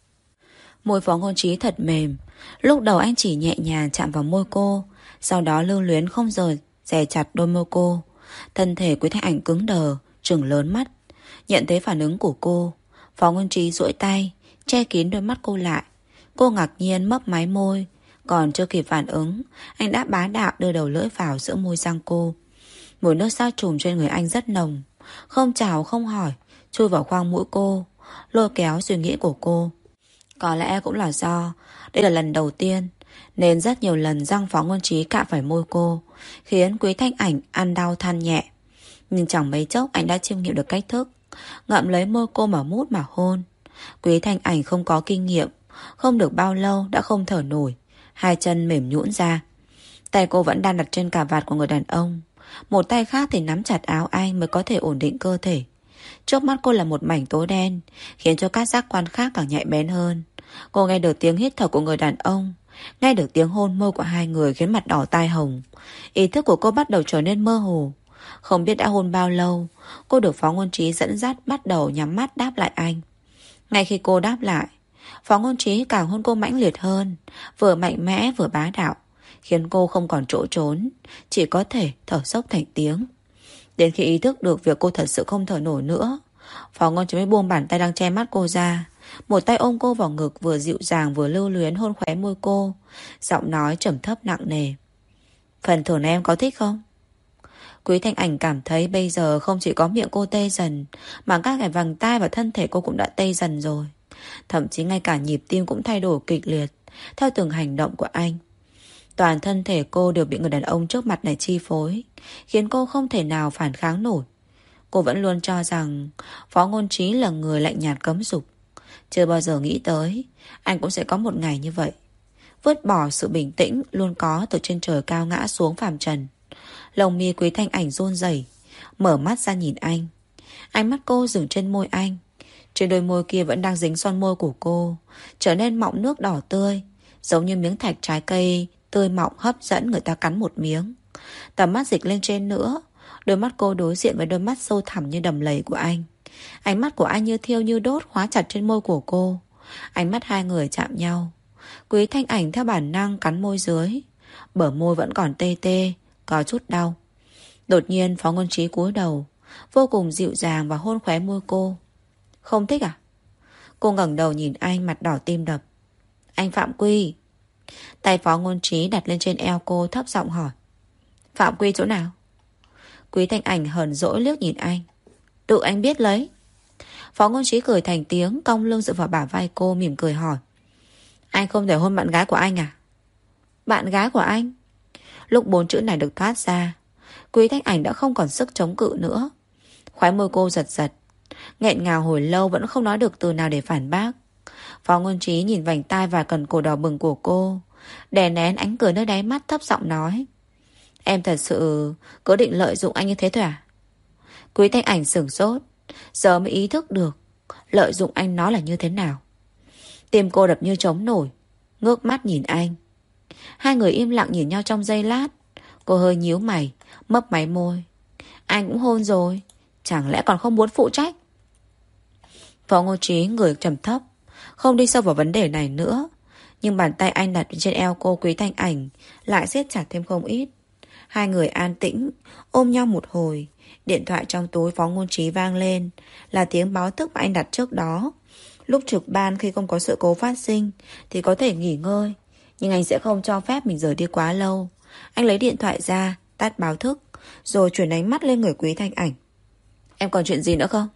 Speaker 1: Môi Phó Ngôn Trí thật mềm. Lúc đầu anh chỉ nhẹ nhàng chạm vào môi cô, sau đó lưu luyến không rời dè chặt đôi môi cô. Thân thể Quý Thanh Ảnh cứng đờ, trừng lớn mắt. Nhận thấy phản ứng của cô, Phó Ngôn Trí duỗi tay che kín đôi mắt cô lại. Cô ngạc nhiên mấp máy môi, còn chưa kịp phản ứng, anh đã bá đạo đưa đầu lưỡi vào giữa môi răng cô. Mùi nước sát trùm trên người anh rất nồng, không chào không hỏi chui vào khoang mũi cô, lôi kéo suy nghĩ của cô. Có lẽ cũng là do đây là lần đầu tiên, nên rất nhiều lần răng Phó Ngôn Trí cạ phải môi cô, khiến Quý Thanh Ảnh ăn đau than nhẹ. Nhưng chẳng mấy chốc anh đã chiêm nghiệm được cách thức, ngậm lấy môi cô mà mút mà hôn. Quý Thanh Ảnh không có kinh nghiệm, không được bao lâu đã không thở nổi, hai chân mềm nhũn ra. Tay cô vẫn đang đặt trên cà vạt của người đàn ông, một tay khác thì nắm chặt áo anh mới có thể ổn định cơ thể. Trước mắt cô là một mảnh tối đen, khiến cho các giác quan khác càng nhạy bén hơn. Cô nghe được tiếng hít thở của người đàn ông, nghe được tiếng hôn môi của hai người khiến mặt đỏ tai hồng. Ý thức của cô bắt đầu trở nên mơ hồ. Không biết đã hôn bao lâu, cô được Phó Ngôn Trí dẫn dắt bắt đầu nhắm mắt đáp lại anh. Ngay khi cô đáp lại, Phó Ngôn Trí càng hôn cô mãnh liệt hơn, vừa mạnh mẽ vừa bá đạo, khiến cô không còn chỗ trốn, chỉ có thể thở sốc thành tiếng. Đến khi ý thức được việc cô thật sự không thở nổi nữa, Phó Ngôn Trí mới buông bàn tay đang che mắt cô ra, một tay ôm cô vào ngực, vừa dịu dàng vừa lưu luyến hôn khóe môi cô, giọng nói trầm thấp nặng nề. Phần thưởng này em có thích không? Quý Thanh Ảnh cảm thấy bây giờ không chỉ có miệng cô tê dần, mà các cái vành tai và thân thể cô cũng đã tê dần rồi. Thậm chí ngay cả nhịp tim cũng thay đổi kịch liệt theo từng hành động của anh. Toàn thân thể cô đều bị người đàn ông trước mặt này chi phối, khiến cô không thể nào phản kháng nổi. Cô vẫn luôn cho rằng Phó Ngôn Trí là người lạnh nhạt cấm dục. Chưa bao giờ nghĩ tới anh cũng sẽ có một ngày như vậy, vứt bỏ sự bình tĩnh luôn có từ trên trời cao ngã xuống phàm trần. Lồng mi Quý Thanh Ảnh run rẩy, mở mắt ra nhìn anh. Ánh mắt cô dừng trên môi anh. Trên đôi môi kia vẫn đang dính son môi của cô, trở nên mọng nước đỏ tươi, giống như miếng thạch trái cây tươi mọng hấp dẫn người ta cắn một miếng. Tầm mắt dịch lên trên nữa, đôi mắt cô đối diện với đôi mắt sâu thẳm như đầm lầy của anh. Ánh mắt của anh như thiêu như đốt khóa chặt trên môi của cô. Ánh mắt hai người chạm nhau. Quý Thanh Ảnh theo bản năng cắn môi dưới, bờ môi vẫn còn tê tê, có chút đau. Đột nhiên Phó Ngôn Trí cúi đầu, vô cùng dịu dàng và hôn khóe môi cô. Không thích à? Cô ngẩng đầu nhìn anh, mặt đỏ tim đập. Anh Phạm Quy. Tay Phó Ngôn Trí đặt lên trên eo cô, thấp giọng hỏi. Phạm Quy chỗ nào? Quý Thanh Ảnh hờn dỗi liếc nhìn anh. Tự anh biết lấy. Phó Ngôn Trí cười thành tiếng, cong lưng dựa vào bả vai cô, mỉm cười hỏi. Anh không thể hôn bạn gái của anh à? Bạn gái của anh? Lúc bốn chữ này được thoát ra, Quý Thanh Ảnh đã không còn sức chống cự nữa. Khóe môi cô giật giật, nghẹn ngào hồi lâu vẫn không nói được từ nào để phản bác. Phó Ngôn Trí nhìn vành tai và cần cổ đỏ bừng của cô, đè nén ánh cười nơi đáy mắt, thấp giọng nói. Em thật sự có định lợi dụng anh như thế thôi à? Quý Thanh Ảnh sửng sốt, giờ mới ý thức được lợi dụng anh nó là như thế nào. Tim cô đập như trống nổi, ngước mắt nhìn anh. Hai người im lặng nhìn nhau trong giây lát. Cô hơi nhíu mày, mấp máy môi. Anh cũng hôn rồi, chẳng lẽ còn không muốn phụ trách? Phó Ngôn Trí người trầm thấp, không đi sâu vào vấn đề này nữa. Nhưng bàn tay anh đặt trên eo cô Quý Thanh Ảnh lại siết chặt thêm không ít. Hai người an tĩnh ôm nhau một hồi. Điện thoại trong túi Phó Ngôn Trí vang lên, là tiếng báo thức mà anh đặt trước đó. Lúc trực ban khi không có sự cố phát sinh thì có thể nghỉ ngơi, nhưng anh sẽ không cho phép mình rời đi quá lâu. Anh lấy điện thoại ra, tắt báo thức, rồi chuyển ánh mắt lên người Quý Thanh Ảnh. Em còn chuyện gì nữa không?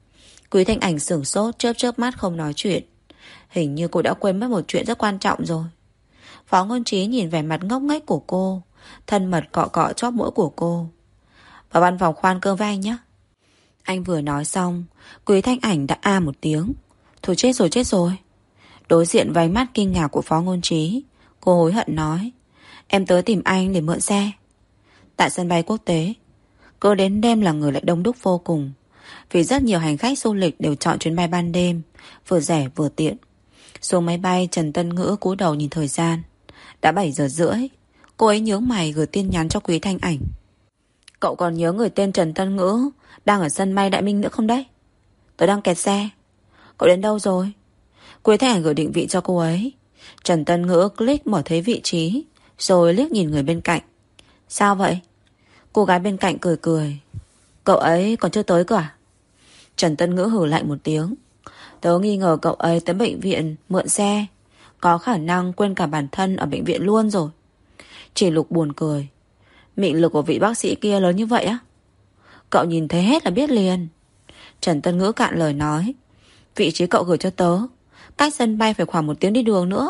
Speaker 1: Quý Thanh Ảnh sửng sốt, chớp chớp mắt không nói chuyện. Hình như cô đã quên mất một chuyện rất quan trọng rồi. Phó Ngôn Trí nhìn vẻ mặt ngốc nghếch của cô, thân mật cọ cọ chóp mũi của cô. Vào văn phòng khoan cơm với anh nhé. Anh vừa nói xong, Quý Thanh Ảnh đã a một tiếng. Thôi chết rồi chết rồi. Đối diện với ánh mắt kinh ngạc của Phó Ngôn Trí, cô hối hận nói. Em tới tìm anh để mượn xe. Tại sân bay quốc tế, cứ đến đêm là người lại đông đúc vô cùng. Vì rất nhiều hành khách du lịch đều chọn chuyến bay ban đêm, vừa rẻ vừa tiện. Xuống máy bay, Trần Tân Ngữ cúi đầu nhìn thời gian. Đã bảy giờ rưỡi. Cô ấy nhướng mày gửi tin nhắn cho Quý Thanh Ảnh. Cậu còn nhớ người tên Trần Tân Ngữ đang ở sân bay Đại Minh nữa không đấy? Tớ đang kẹt xe. Cậu đến đâu rồi? Quý Thanh Ảnh gửi định vị cho cô ấy. Trần Tân Ngữ click mở thấy vị trí, rồi liếc nhìn người bên cạnh. Sao vậy? Cô gái bên cạnh cười cười. Cậu ấy còn chưa tới cơ à? Trần Tân Ngữ hử lạnh một tiếng. Tớ nghi ngờ cậu ấy tới bệnh viện mượn xe, có khả năng quên cả bản thân ở bệnh viện luôn rồi. Chỉ Lục buồn cười. Mị lực của vị bác sĩ kia lớn như vậy á? Cậu nhìn thấy hết là biết liền. Trần Tân Ngữ cạn lời nói. Vị trí cậu gửi cho tớ cách sân bay phải khoảng một tiếng đi đường nữa.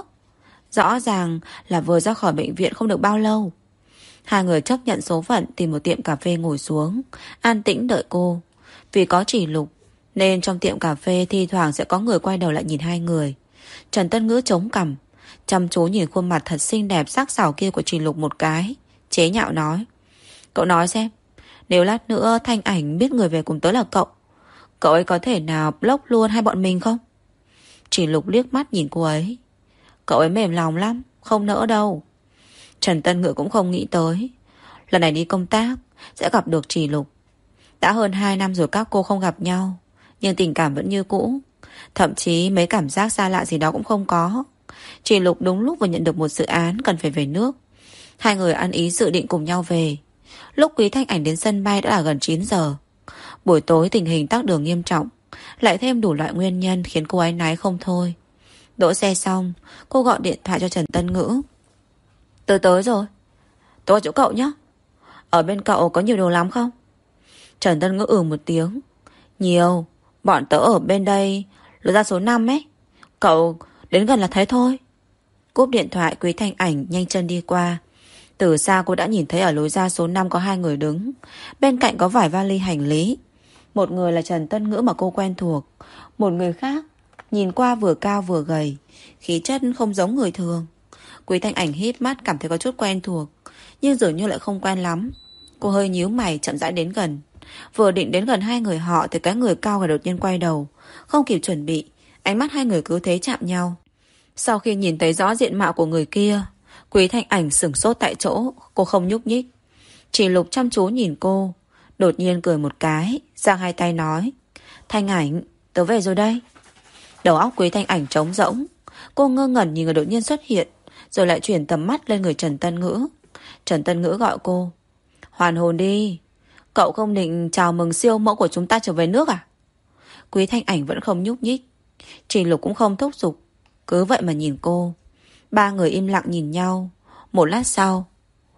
Speaker 1: Rõ ràng là vừa ra khỏi bệnh viện không được bao lâu. Hai người chấp nhận số phận, tìm một tiệm cà phê ngồi xuống, an tĩnh đợi cô. Vì có Chỉ Lục nên trong tiệm cà phê thi thoảng sẽ có người quay đầu lại nhìn hai người. Trần Tân Ngữ chống cằm, chăm chú nhìn khuôn mặt thật xinh đẹp sắc sảo kia của Chỉ Lục một cái, chế nhạo nói. Cậu nói xem, nếu lát nữa Thanh Ảnh biết người về cùng tớ là cậu, cậu ấy có thể nào block luôn hai bọn mình không? Chỉ Lục liếc mắt nhìn cô ấy. Cậu ấy mềm lòng lắm, không nỡ đâu. Trần Tân Ngữ cũng không nghĩ tới lần này đi công tác sẽ gặp được Chỉ Lục. Đã hơn hai năm rồi các cô không gặp nhau, nhưng tình cảm vẫn như cũ. Thậm chí mấy cảm giác xa lạ gì đó cũng không có. Chỉ Lục đúng lúc vừa nhận được một dự án cần phải về nước. Hai người ăn ý dự định cùng nhau về. Lúc Quý Thanh Ảnh đến sân bay đã là gần chín giờ. Buổi tối tình hình tắc đường nghiêm trọng, lại thêm đủ loại nguyên nhân khiến cô áy náy không thôi. Đỗ xe xong, cô gọi điện thoại cho Trần Tân Ngữ. Tôi tới rồi. Tôi ở chỗ cậu nhé. Ở bên cậu có nhiều đồ lắm không? Trần Tân Ngữ ừ một tiếng. Nhiều. Bọn tớ ở bên đây lối ra số năm ấy. Cậu đến gần là thấy thôi. Cúp điện thoại, Quý Thanh Ảnh nhanh chân đi qua. Từ xa cô đã nhìn thấy ở lối ra số năm có hai người đứng. Bên cạnh có vài vali hành lý. Một người là Trần Tân Ngữ mà cô quen thuộc. Một người khác nhìn qua vừa cao vừa gầy, khí chất không giống người thường. Quý Thanh Ảnh hít mắt cảm thấy có chút quen thuộc, nhưng dường như lại không quen lắm. Cô hơi nhíu mày chậm rãi đến gần. Vừa định đến gần hai người họ thì cái người cao gầy đột nhiên quay đầu. Không kịp chuẩn bị, ánh mắt hai người cứ thế chạm nhau. Sau khi nhìn thấy rõ diện mạo của người kia, Quý Thanh Ảnh sửng sốt tại chỗ. Cô không nhúc nhích. Chỉ Lục chăm chú nhìn cô, đột nhiên cười một cái, giang hai tay nói. Thanh Ảnh, tớ về rồi đây. Đầu óc Quý Thanh Ảnh trống rỗng. Cô ngơ ngẩn nhìn người đột nhiên xuất hiện, rồi lại chuyển tầm mắt lên người Trần Tân Ngữ. Trần Tân Ngữ gọi cô. Hoàn hồn đi. Cậu không định chào mừng siêu mẫu của chúng ta trở về nước à? Quý Thanh Ảnh vẫn không nhúc nhích. Chỉ Lục cũng không thúc giục, cứ vậy mà nhìn cô. Ba người im lặng nhìn nhau. Một lát sau,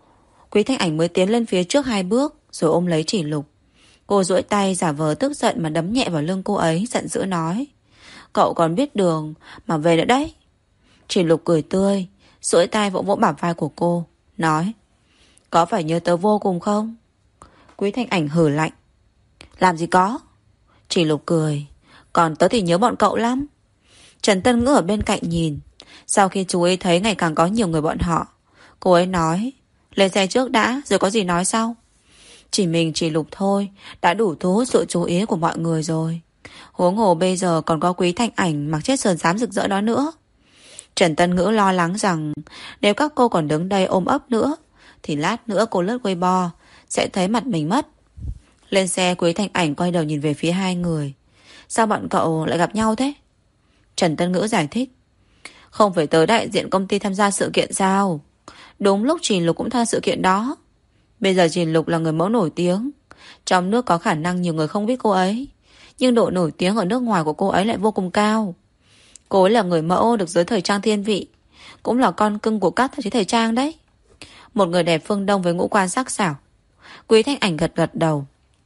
Speaker 1: Quý Thanh Ảnh mới tiến lên phía trước hai bước, rồi ôm lấy Chỉ Lục. Cô duỗi tay giả vờ tức giận mà đấm nhẹ vào lưng cô ấy, giận dữ nói. Cậu còn biết đường mà về nữa đấy. Chỉ Lục cười tươi, duỗi tay vỗ vỗ bả vai của cô, nói. Có phải nhớ tớ vô cùng không? Quý Thanh Ảnh hử lạnh. Làm gì có? Chỉ Lục cười. Còn tớ thì nhớ bọn cậu lắm. Trần Tân Ngữ ở bên cạnh nhìn. Sau khi chú ấy thấy ngày càng có nhiều người bọn họ, cô ấy nói. Lên xe trước đã, rồi có gì nói sau. Chỉ mình Chỉ Lục thôi đã đủ thu hút sự chú ý của mọi người rồi. Huống hồ bây giờ còn có Quý Thanh Ảnh mặc chiếc sườn xám rực rỡ đó nữa. Trần Tân Ngữ lo lắng rằng nếu các cô còn đứng đây ôm ấp nữa thì lát nữa cô lướt Weibo sẽ thấy mặt mình mất. Lên xe, Quý Thanh Ảnh quay đầu nhìn về phía hai người. Sao bọn cậu lại gặp nhau thế? Trần Tân Ngữ giải thích. Không phải tới đại diện công ty tham gia sự kiện sao? Đúng lúc Trình Lục cũng tham sự kiện đó. Bây giờ Trình Lục là người mẫu nổi tiếng. Trong nước có khả năng nhiều người không biết cô ấy, nhưng độ nổi tiếng ở nước ngoài của cô ấy lại vô cùng cao. Cô ấy là người mẫu được giới thời trang thiên vị, cũng là con cưng của các tạp chí thời trang đấy. Một người đẹp phương Đông với ngũ quan sắc sảo. Quý Thanh Ảnh gật gật đầu.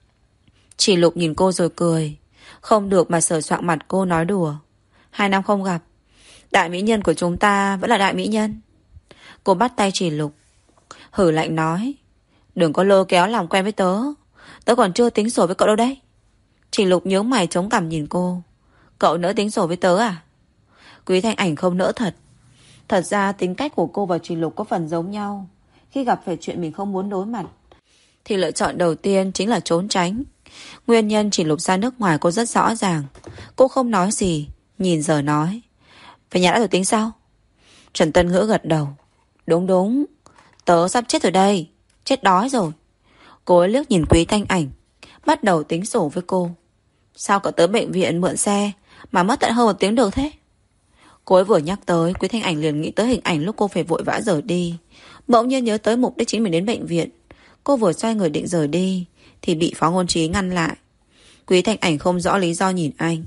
Speaker 1: Chỉ Lục nhìn cô rồi cười. Không được mà sờ soạng mặt cô nói đùa. Hai năm không gặp, đại mỹ nhân của chúng ta vẫn là đại mỹ nhân. Cô bắt tay Chỉ Lục, hử lạnh nói. Đừng có lôi kéo làm quen với tớ. Tớ còn chưa tính sổ với cậu đâu đấy. Chỉ Lục nhướng mày chống cằm nhìn cô. Cậu nỡ tính sổ với tớ à? Quý Thanh Ảnh không nỡ thật. Thật ra tính cách của cô và Chỉ Lục có phần giống nhau. Khi gặp phải chuyện mình không muốn đối mặt thì lựa chọn đầu tiên chính là trốn tránh. Nguyên nhân Chỉ Lục ra nước ngoài cô rất rõ ràng. Cô không nói gì, nhìn giờ nói. Về nhà đã rồi tính sao? Trần Tân Ngữ gật đầu. Đúng đúng, tớ sắp chết rồi đây. Chết đói rồi. Cô ấy liếc nhìn Quý Thanh Ảnh, bắt đầu tính sổ với cô. Sao cậu tới bệnh viện mượn xe mà mất tận hơn một tiếng được thế? Cô ấy vừa nhắc tới, Quý Thanh Ảnh liền nghĩ tới hình ảnh lúc cô phải vội vã rời đi. Bỗng nhiên nhớ tới mục đích chính mình đến bệnh viện. Cô vừa xoay người định rời đi thì bị Phó Ngôn Trí ngăn lại. Quý Thanh Ảnh không rõ lý do nhìn anh.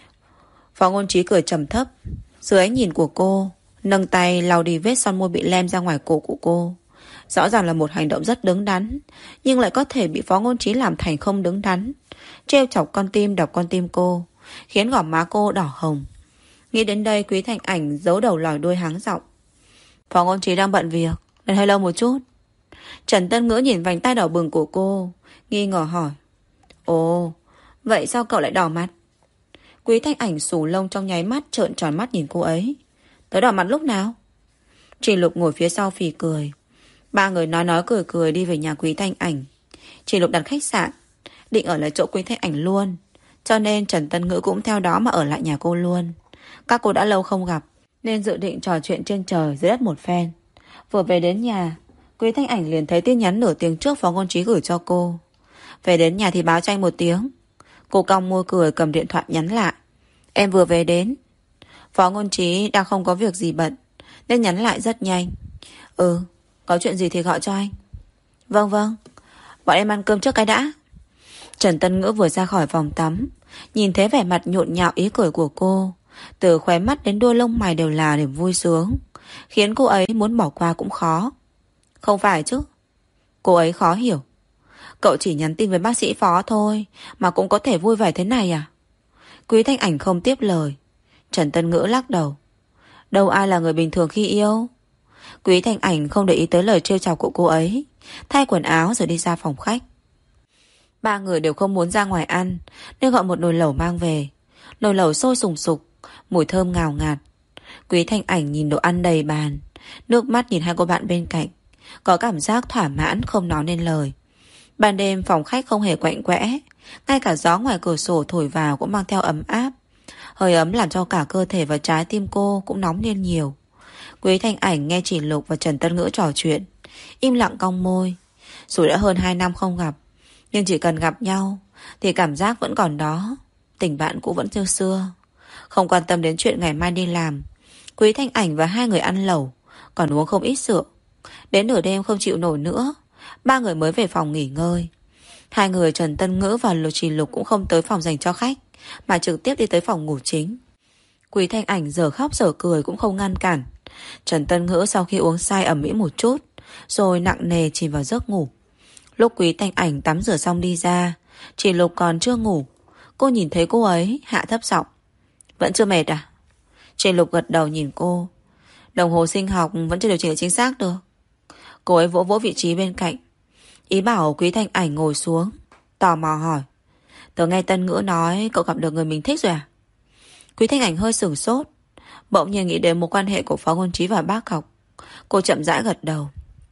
Speaker 1: Phó Ngôn Trí cười trầm thấp dưới ánh nhìn của cô, nâng tay lau đi vết son môi bị lem ra ngoài cổ của cô. Rõ ràng là một hành động rất đứng đắn, nhưng lại có thể bị Phó Ngôn Trí làm thành không đứng đắn. Trêu chọc con tim đọc con tim cô, khiến gò má cô đỏ hồng. Nghĩ đến đây, Quý Thanh Ảnh giấu đầu lòi đuôi háng giọng. Phó Ngôn Trí đang bận việc nên hơi lâu một chút. Trần Tân Ngữ nhìn vành tay đỏ bừng của cô, nghi ngờ hỏi. Ồ, vậy sao cậu lại đỏ mặt? Quý Thanh Ảnh xù lông trong nháy mắt, trợn tròn mắt nhìn cô ấy. Tớ đỏ mặt lúc nào? Trình Lục ngồi phía sau phì cười. Ba người nói nói cười cười đi về nhà Quý Thanh Ảnh. Trình Lục đặt khách sạn, định ở lại chỗ Quý Thanh Ảnh luôn, cho nên Trần Tân Ngữ cũng theo đó mà ở lại nhà cô luôn. Các cô đã lâu không gặp nên dự định trò chuyện trên trời dưới đất một phen. Vừa về đến nhà, Quý Thanh Ảnh liền thấy tin nhắn nửa tiếng trước Phó Ngôn Trí gửi cho cô. Về đến nhà thì báo cho anh một tiếng. Cô cong môi cười cầm điện thoại nhắn lại. Em vừa về đến. Phó Ngôn Trí đang không có việc gì bận nên nhắn lại rất nhanh. Ừ, có chuyện gì thì gọi cho anh. Vâng vâng, bọn em ăn cơm trước cái đã. Trần Tân Ngữ vừa ra khỏi phòng tắm, nhìn thấy vẻ mặt nhộn nhạo ý cười của cô, từ khóe mắt đến đuôi lông mày đều là niềm vui sướng, khiến cô ấy muốn bỏ qua cũng khó. Không phải chứ? Cô ấy khó hiểu. Cậu chỉ nhắn tin với bác sĩ Phó thôi mà cũng có thể vui vẻ thế này à? Quý Thanh Ảnh không tiếp lời. Trần Tân Ngữ lắc đầu. Đâu ai là người bình thường khi yêu. Quý Thanh Ảnh không để ý tới lời trêu chọc của cô ấy, thay quần áo rồi đi ra phòng khách. Ba người đều không muốn ra ngoài ăn nên gọi một nồi lẩu mang về. Nồi lẩu sôi sùng sục, mùi thơm ngào ngạt. Quý Thanh Ảnh nhìn đồ ăn đầy bàn, nước mắt nhìn hai cô bạn bên cạnh, có cảm giác thỏa mãn không nói nên lời. Ban đêm phòng khách không hề quạnh quẽ, ngay cả gió ngoài cửa sổ thổi vào cũng mang theo ấm áp. Hơi ấm làm cho cả cơ thể và trái tim cô cũng nóng lên nhiều. Quý Thanh Ảnh nghe Chỉ Lục và Trần Tân Ngữ trò chuyện, im lặng cong môi. Dù đã hơn hai năm không gặp, nhưng chỉ cần gặp nhau thì cảm giác vẫn còn đó. Tình bạn cũ vẫn như xưa. Không quan tâm đến chuyện ngày mai đi làm, Quý Thanh Ảnh và hai người ăn lẩu, còn uống không ít rượu. Đến nửa đêm không chịu nổi nữa, ba người mới về phòng nghỉ ngơi. Hai người Trần Tân Ngữ và Lục Chỉ Lục cũng không tới phòng dành cho khách, mà trực tiếp đi tới phòng ngủ chính. Quý Thanh Ảnh giờ khóc giờ cười cũng không ngăn cản. Trần Tân Ngữ sau khi uống say ầm ĩ một chút, rồi nặng nề chìm vào giấc ngủ. Lúc Quý Thanh Ảnh tắm rửa xong đi ra, Chỉ Lục còn chưa ngủ. Cô nhìn thấy cô ấy, hạ thấp giọng. Vẫn chưa mệt à? Chỉ Lục gật đầu nhìn cô. Đồng hồ sinh học vẫn chưa điều chỉnh chính xác được. Cô ấy vỗ vỗ vị trí bên cạnh, ý bảo Quý Thanh Ảnh ngồi xuống, tò mò hỏi. Tớ nghe Tân Ngữ nói cậu gặp được người mình thích rồi à? Quý Thanh Ảnh hơi sửng sốt, bỗng nhiên nghĩ đến mối quan hệ của Phó Ngôn Trí và bác học. Cô chậm rãi gật đầu.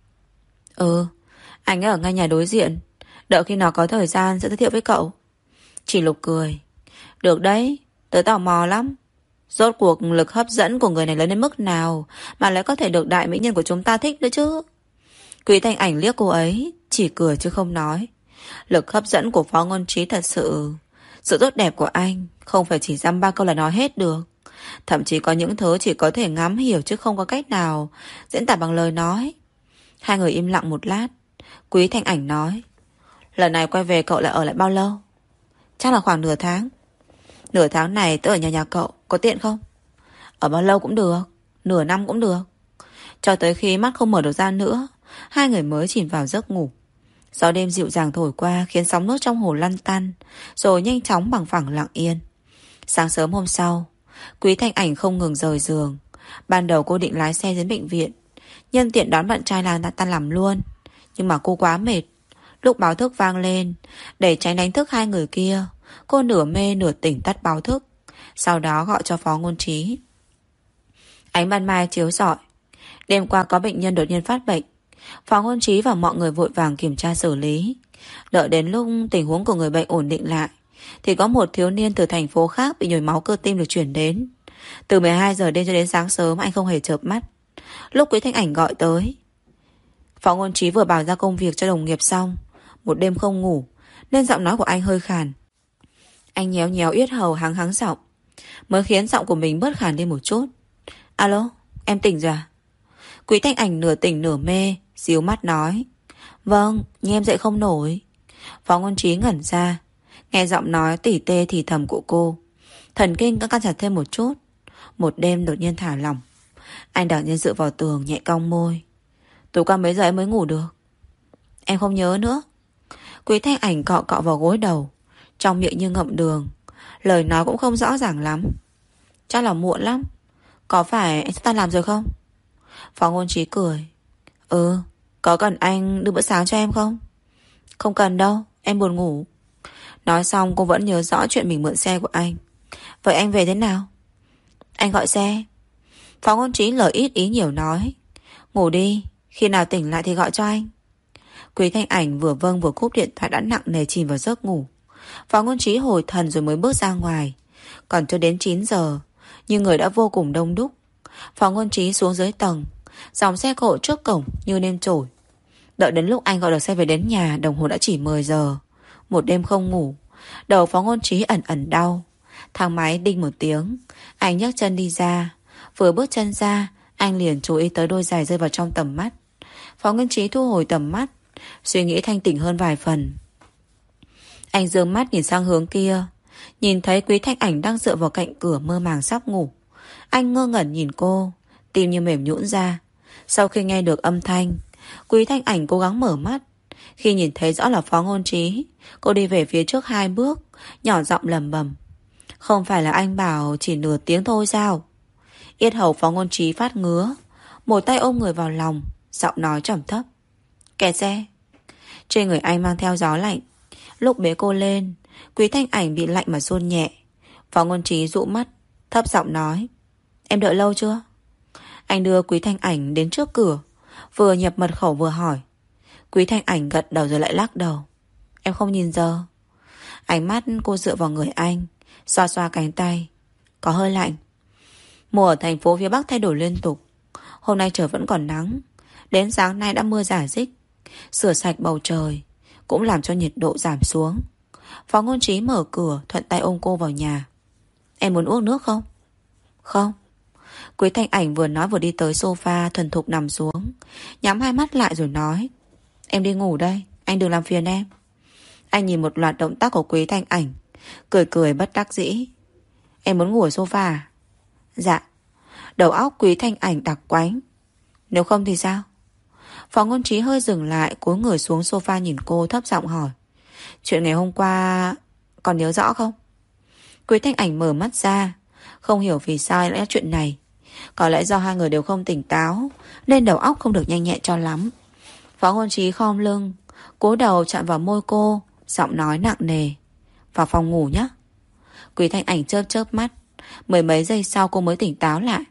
Speaker 1: Ừ, anh ấy ở ngay nhà đối diện, đợi khi nào có thời gian sẽ giới thiệu với cậu. Chỉ Lục cười. Được đấy, tớ tò mò lắm. Rốt cuộc lực hấp dẫn của người này lớn đến mức nào mà lại có thể được đại mỹ nhân của chúng ta thích nữa chứ? Quý Thanh Ảnh liếc cô ấy, chỉ cười chứ không nói. Lực hấp dẫn của Phó Ngôn Trí thật sự... Sự tốt đẹp của anh không phải chỉ dăm ba câu là nói hết được. Thậm chí có những thứ chỉ có thể ngắm hiểu chứ không có cách nào diễn tả bằng lời nói. Hai người im lặng một lát. Quý Thanh Ảnh nói: lần này quay về cậu lại ở lại bao lâu? Chắc là khoảng nửa tháng. Nửa tháng này tớ ở nhà nhà cậu, có tiện không? Ở bao lâu cũng được, nửa năm cũng được. Cho tới khi mắt không mở được ra nữa, hai người mới chìm vào giấc ngủ. Gió đêm dịu dàng thổi qua khiến sóng nước trong hồ lăn tăn, rồi nhanh chóng bằng phẳng lặng yên. Sáng sớm hôm sau, Quý Thanh Ảnh không ngừng rời giường. Ban đầu cô định lái xe đến bệnh viện, nhân tiện đón bạn trai là tan làm luôn. Nhưng mà cô quá mệt. Lúc báo thức vang lên, để tránh đánh thức hai người kia, cô nửa mê nửa tỉnh tắt báo thức. Sau đó gọi cho Phó Ngôn Trí. Ánh ban mai chiếu rọi. Đêm qua có bệnh nhân đột nhiên phát bệnh. Phó Ngôn Trí và mọi người vội vàng kiểm tra xử lý. Đợi đến lúc tình huống của người bệnh ổn định lại, thì có một thiếu niên từ thành phố khác bị nhồi máu cơ tim được chuyển đến. Từ mười hai giờ đêm cho đến sáng sớm anh không hề chợp mắt. Lúc Quý Thanh Ảnh gọi tới, Phó Ngôn Trí vừa bảo ra công việc cho đồng nghiệp xong. Một đêm không ngủ nên giọng nói của anh hơi khàn. Anh nhéo nhéo yết hầu hắng hắng giọng, mới khiến giọng của mình bớt khàn đi một chút. Alo, em tỉnh rồi à? Quý Thanh Ảnh nửa tỉnh nửa mê, díu mắt nói: vâng, nhưng em dậy không nổi. Phó Ngôn Trí ngẩn ra, nghe giọng nói tỉ tê thì thầm của cô, thần kinh đã căng chặt thêm một chút. Một đêm đột nhiên thả lỏng. Anh đảo nhiên dựa vào tường nhẹ cong môi. Tối qua mấy giờ em mới ngủ được? Em không nhớ nữa. Quý Thanh Ảnh cọ cọ vào gối đầu, trong miệng như ngậm đường, lời nói cũng không rõ ràng lắm. Chắc là muộn lắm. Có phải anh sắp tan làm rồi không? Phó Ngôn Trí cười. Ừ, có cần anh đưa bữa sáng cho em không? Không cần đâu, em buồn ngủ. Nói xong cô vẫn nhớ rõ chuyện mình mượn xe của anh. Vậy anh về thế nào? Anh gọi xe. Phó Ngôn Trí lời ít ý nhiều nói. Ngủ đi, khi nào tỉnh lại thì gọi cho anh. Quý Thanh Ảnh vừa vâng vừa cúp điện thoại đã nặng nề chìm vào giấc ngủ. Phó Ngôn Trí hồi thần rồi mới bước ra ngoài. Còn chưa đến chín giờ, nhưng người đã vô cùng đông đúc. Phó Ngôn Trí xuống dưới tầng, dòng xe cộ trước cổng như nêm trổi. Đợi đến lúc anh gọi được xe về đến nhà, đồng hồ đã chỉ mười giờ. Một đêm không ngủ, đầu Phó Ngôn Trí ẩn ẩn đau. Thang máy đinh một tiếng, anh nhấc chân đi ra. Vừa bước chân ra, anh liền chú ý tới đôi giày rơi vào trong tầm mắt. Phó Ngôn Trí thu hồi tầm mắt, suy nghĩ thanh tỉnh hơn vài phần. Anh giương mắt nhìn sang hướng kia, nhìn thấy Quý Thanh Ảnh đang dựa vào cạnh cửa mơ màng sắp ngủ. Anh ngơ ngẩn nhìn cô, tim như mềm nhũn ra. Sau khi nghe được âm thanh, Quý Thanh Ảnh cố gắng mở mắt. Khi nhìn thấy rõ là Phó Ngôn Trí, cô đi về phía trước hai bước, nhỏ giọng lẩm bẩm: không phải là anh bảo chỉ nửa tiếng thôi sao? Yết hầu Phó Ngôn Trí phát ngứa, một tay ôm người vào lòng, giọng nói trầm thấp: kẹt xe. Trên người anh mang theo gió lạnh. Lúc bế cô lên, Quý Thanh Ảnh bị lạnh mà run nhẹ. Phó Ngôn Trí dụ mắt, thấp giọng nói: em đợi lâu chưa? Anh đưa Quý Thanh Ảnh đến trước cửa, vừa nhập mật khẩu vừa hỏi. Quý Thanh Ảnh gật đầu rồi lại lắc đầu: em không nhìn giờ. Ánh mắt cô dựa vào người anh, xoa xoa cánh tay. Có hơi lạnh. Mùa ở thành phố phía Bắc thay đổi liên tục. Hôm nay trời vẫn còn nắng, đến sáng nay đã mưa rả rích. Sửa sạch bầu trời cũng làm cho nhiệt độ giảm xuống. Phó Ngôn Trí mở cửa, thuận tay ôm cô vào nhà. Em muốn uống nước không? Không. Quý Thanh Ảnh vừa nói vừa đi tới sofa, thuần thục nằm xuống, nhắm hai mắt lại rồi nói: em đi ngủ đây, anh đừng làm phiền em. Anh nhìn một loạt động tác của Quý Thanh Ảnh, cười cười bất đắc dĩ. Em muốn ngủ ở sofa à? Dạ. Đầu óc Quý Thanh Ảnh đặc quánh. Nếu không thì sao? Phó Ngôn Trí hơi dừng lại, cúi người xuống sofa nhìn cô, thấp giọng hỏi: chuyện ngày hôm qua còn nhớ rõ không? Quý Thanh Ảnh mở mắt ra, không hiểu vì sao lại là chuyện này. Có lẽ do hai người đều không tỉnh táo, nên đầu óc không được nhanh nhẹn cho lắm. Phó Ngôn Trí khom lưng, cúi đầu chạm vào môi cô, giọng nói nặng nề: vào phòng ngủ nhé. Quý Thanh Ảnh chớp chớp mắt. Mười mấy giây sau cô mới tỉnh táo lại.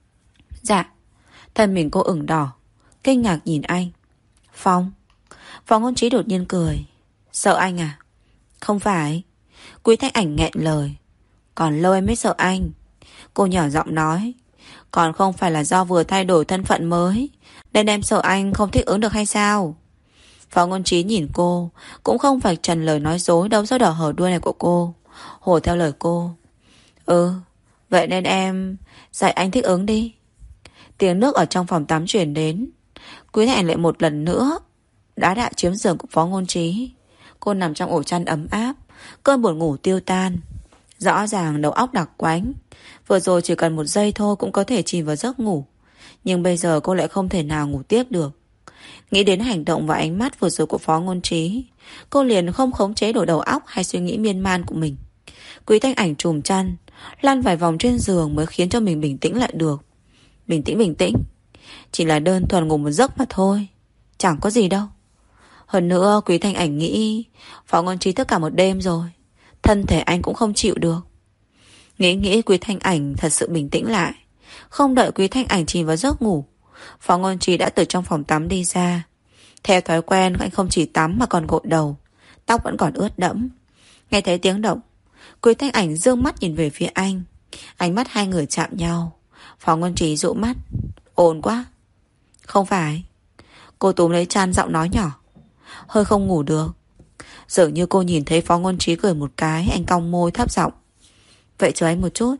Speaker 1: Dạ. Thân mình cô ửng đỏ, kinh ngạc nhìn anh. Phong. Phó Ngôn Trí đột nhiên cười. Sợ anh à? Không phải. Quý Thanh Ảnh nghẹn lời. Còn lâu em mới sợ anh. Cô nhỏ giọng nói. Còn không phải là do vừa thay đổi thân phận mới nên em sợ anh không thích ứng được hay sao? Phó Ngôn Trí nhìn cô, cũng không phải trần lời nói dối đâu do đỏ hở đuôi này của cô. Hồ theo lời cô. Ừ, vậy nên em dạy anh thích ứng đi. Tiếng nước ở trong phòng tắm chuyển đến. Quý Thanh Ảnh lại một lần nữa đã đã chiếm giường của Phó Ngôn Trí. Cô nằm trong ổ chăn ấm áp, cơn buồn ngủ tiêu tan. Rõ ràng đầu óc đặc quánh. Vừa rồi chỉ cần một giây thôi cũng có thể chìm vào giấc ngủ. Nhưng bây giờ cô lại không thể nào ngủ tiếp được. Nghĩ đến hành động và ánh mắt vừa rồi của Phó Ngôn Trí, cô liền không khống chế nổi đầu óc hay suy nghĩ miên man của mình. Quý Thanh Ảnh trùm chăn, lăn vài vòng trên giường mới khiến cho mình bình tĩnh lại được. Bình tĩnh bình tĩnh, chỉ là đơn thuần ngủ một giấc mà thôi, chẳng có gì đâu. Hơn nữa Quý Thanh Ảnh nghĩ Phó Ngôn Trí tất cả một đêm rồi, thân thể anh cũng không chịu được. Nghĩ nghĩ Quý Thanh Ảnh thật sự bình tĩnh lại. Không đợi Quý Thanh Ảnh chìm vào giấc ngủ, Phó Ngôn Trí đã từ trong phòng tắm đi ra. Theo thói quen anh không chỉ tắm mà còn gội đầu, tóc vẫn còn ướt đẫm. Nghe thấy tiếng động, Quý Thanh Ảnh dương mắt nhìn về phía anh. Ánh mắt hai người chạm nhau. Phó Ngôn Trí dụ mắt. Ồn quá. Không phải. Cô túm lấy chăn giọng nói nhỏ. Hơi không ngủ được. Dường như cô nhìn thấy Phó Ngôn Trí cười một cái. Anh cong môi thấp giọng. Vậy chờ anh một chút.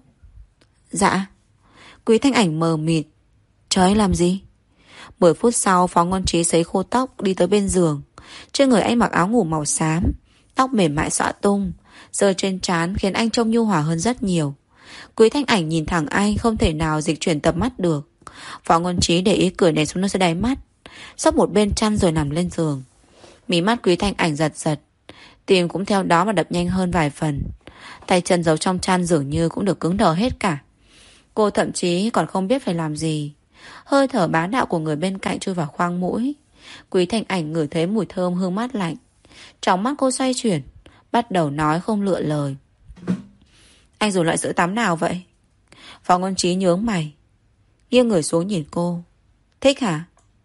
Speaker 1: Dạ. Quý Thanh Ảnh mờ mịt. Chờ anh làm gì? Mười phút sau Phó Ngôn Trí sấy khô tóc đi tới bên giường. Trên người anh mặc áo ngủ màu xám, tóc mềm mại xõa tung, rơi trên trán khiến anh trông nhu hòa hơn rất nhiều. Quý Thanh Ảnh nhìn thẳng anh, không thể nào dịch chuyển tầm mắt được. Phó Ngôn Trí để ý cười nảy xuống nơi dưới đáy mắt, xốc một bên chăn rồi nằm lên giường. Mí mắt Quý Thanh Ảnh giật giật, tim cũng theo đó mà đập nhanh hơn vài phần. Tay chân giấu trong chăn dường như cũng được cứng đờ hết cả. Cô thậm chí còn không biết phải làm gì. Hơi thở bá đạo của người bên cạnh chui vào khoang mũi. Quý Thanh Ảnh ngửi thấy mùi thơm hương mát lạnh. Trong mắt cô xoay chuyển, bắt đầu nói không lựa lời. Anh dùng loại sữa tắm nào vậy? Phó Ngôn Trí nhướng mày, nghiêng người xuống nhìn cô. Thích hả?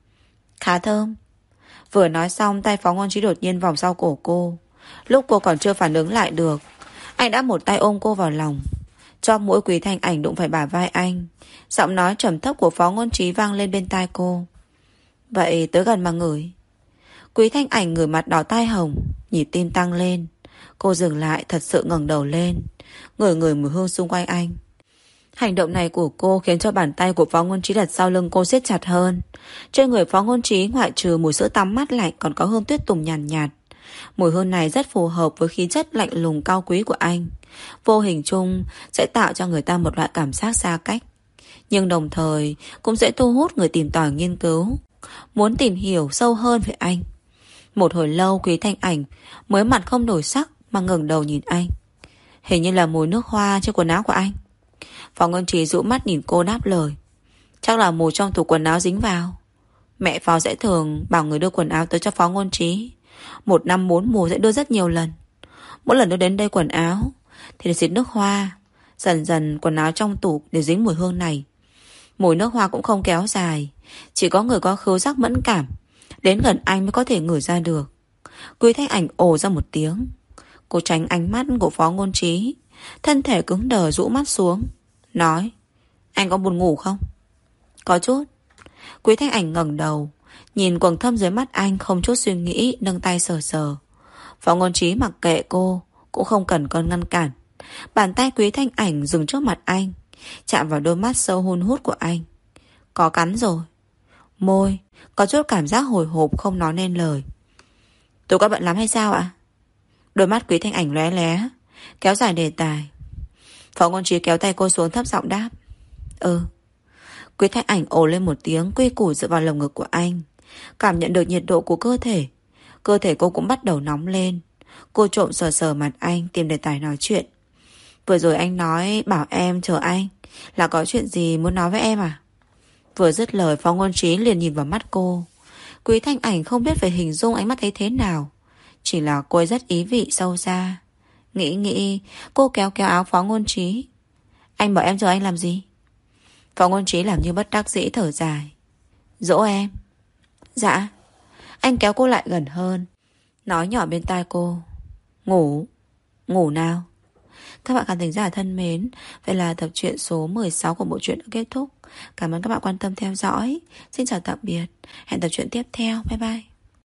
Speaker 1: Khá thơm. Vừa nói xong tay Phó Ngôn Trí đột nhiên vòng sau cổ cô. Lúc cô còn chưa phản ứng lại được, anh đã một tay ôm cô vào lòng. Cho mũi Quý Thanh Ảnh đụng phải bả vai anh. Giọng nói trầm thấp của Phó Ngôn Trí vang lên bên tai cô. Vậy tới gần mà ngửi. Quý Thanh Ảnh ngửi mặt đỏ tai hồng, nhịp tim tăng lên. Cô dừng lại, thật sự ngẩng đầu lên, ngửi ngửi mùi hương xung quanh anh. Hành động này của cô khiến cho bàn tay của Phó Ngôn Trí đặt sau lưng cô siết chặt hơn. Trên người Phó Ngôn Trí ngoại trừ mùi sữa tắm mát lạnh còn có hương tuyết tùng nhàn nhạt, nhạt. Mùi hương này rất phù hợp với khí chất lạnh lùng cao quý của anh. Vô hình chung sẽ tạo cho người ta một loại cảm giác xa cách, nhưng đồng thời cũng sẽ thu hút người tìm tòi nghiên cứu, muốn tìm hiểu sâu hơn về anh. Một hồi lâu Quý Thanh Ảnh mới mặt không đổi sắc mà ngẩng đầu nhìn anh. Hình như là mùi nước hoa trên quần áo của anh. Phó Ngôn Trí dụ mắt nhìn cô đáp lời. Chắc là mùi trong tủ quần áo dính vào. Mẹ Phó sẽ thường bảo người đưa quần áo tới cho Phó Ngôn Trí. Một năm bốn mùa sẽ đưa rất nhiều lần. Mỗi lần đưa đến đây quần áo thì để xịt nước hoa. Dần dần quần áo trong tủ đều dính mùi hương này. Mùi nước hoa cũng không kéo dài, chỉ có người có khứu giác mẫn cảm đến gần anh mới có thể ngửi ra được. Quý Thanh Ảnh ồ ra một tiếng. Cô tránh ánh mắt của Phó Ngôn Trí, thân thể cứng đờ rũ mắt xuống, nói. Anh có buồn ngủ không? Có chút. Quý Thanh Ảnh ngẩng đầu, nhìn quầng thâm dưới mắt anh, không chút suy nghĩ, nâng tay sờ sờ. Phó Ngôn Trí mặc kệ cô, cũng không cần con ngăn cản. Bàn tay Quý Thanh Ảnh dừng trước mặt anh, chạm vào đôi mắt sâu hun hút của anh. Có cắn rồi. Môi có chút cảm giác hồi hộp không nói nên lời. Tôi có bận lắm hay sao ạ? Đôi mắt Quý Thanh Ảnh lóe lé, kéo dài đề tài. Phó Ngôn Trí kéo tay cô xuống, thấp giọng đáp. Ừ. Quý Thanh Ảnh ồ lên một tiếng, quy củ dựa vào lồng ngực của anh, cảm nhận được nhiệt độ của cơ thể. Cơ thể cô cũng bắt đầu nóng lên. Cô trộm sờ sờ mặt anh, tìm đề tài nói chuyện. Vừa rồi anh nói bảo em chờ anh, là có chuyện gì muốn nói với em à? Vừa dứt lời Phó Ngôn Trí liền nhìn vào mắt cô. Quý Thanh Ảnh không biết phải hình dung ánh mắt ấy thế nào, chỉ là cô ấy rất ý vị sâu xa. Nghĩ nghĩ cô kéo kéo áo Phó Ngôn Trí. Anh bảo em chờ anh làm gì? Phó Ngôn Trí làm như bất đắc dĩ thở dài. Dỗ em. Dạ. Anh kéo cô lại gần hơn, nói nhỏ bên tai cô. Ngủ. Ngủ nào. Các bạn khán thính giả thân mến, vậy là tập truyện số mười sáu của bộ truyện đã kết thúc. Cảm ơn các bạn quan tâm theo dõi. Xin chào tạm biệt. Hẹn tập truyện tiếp theo. Bye bye.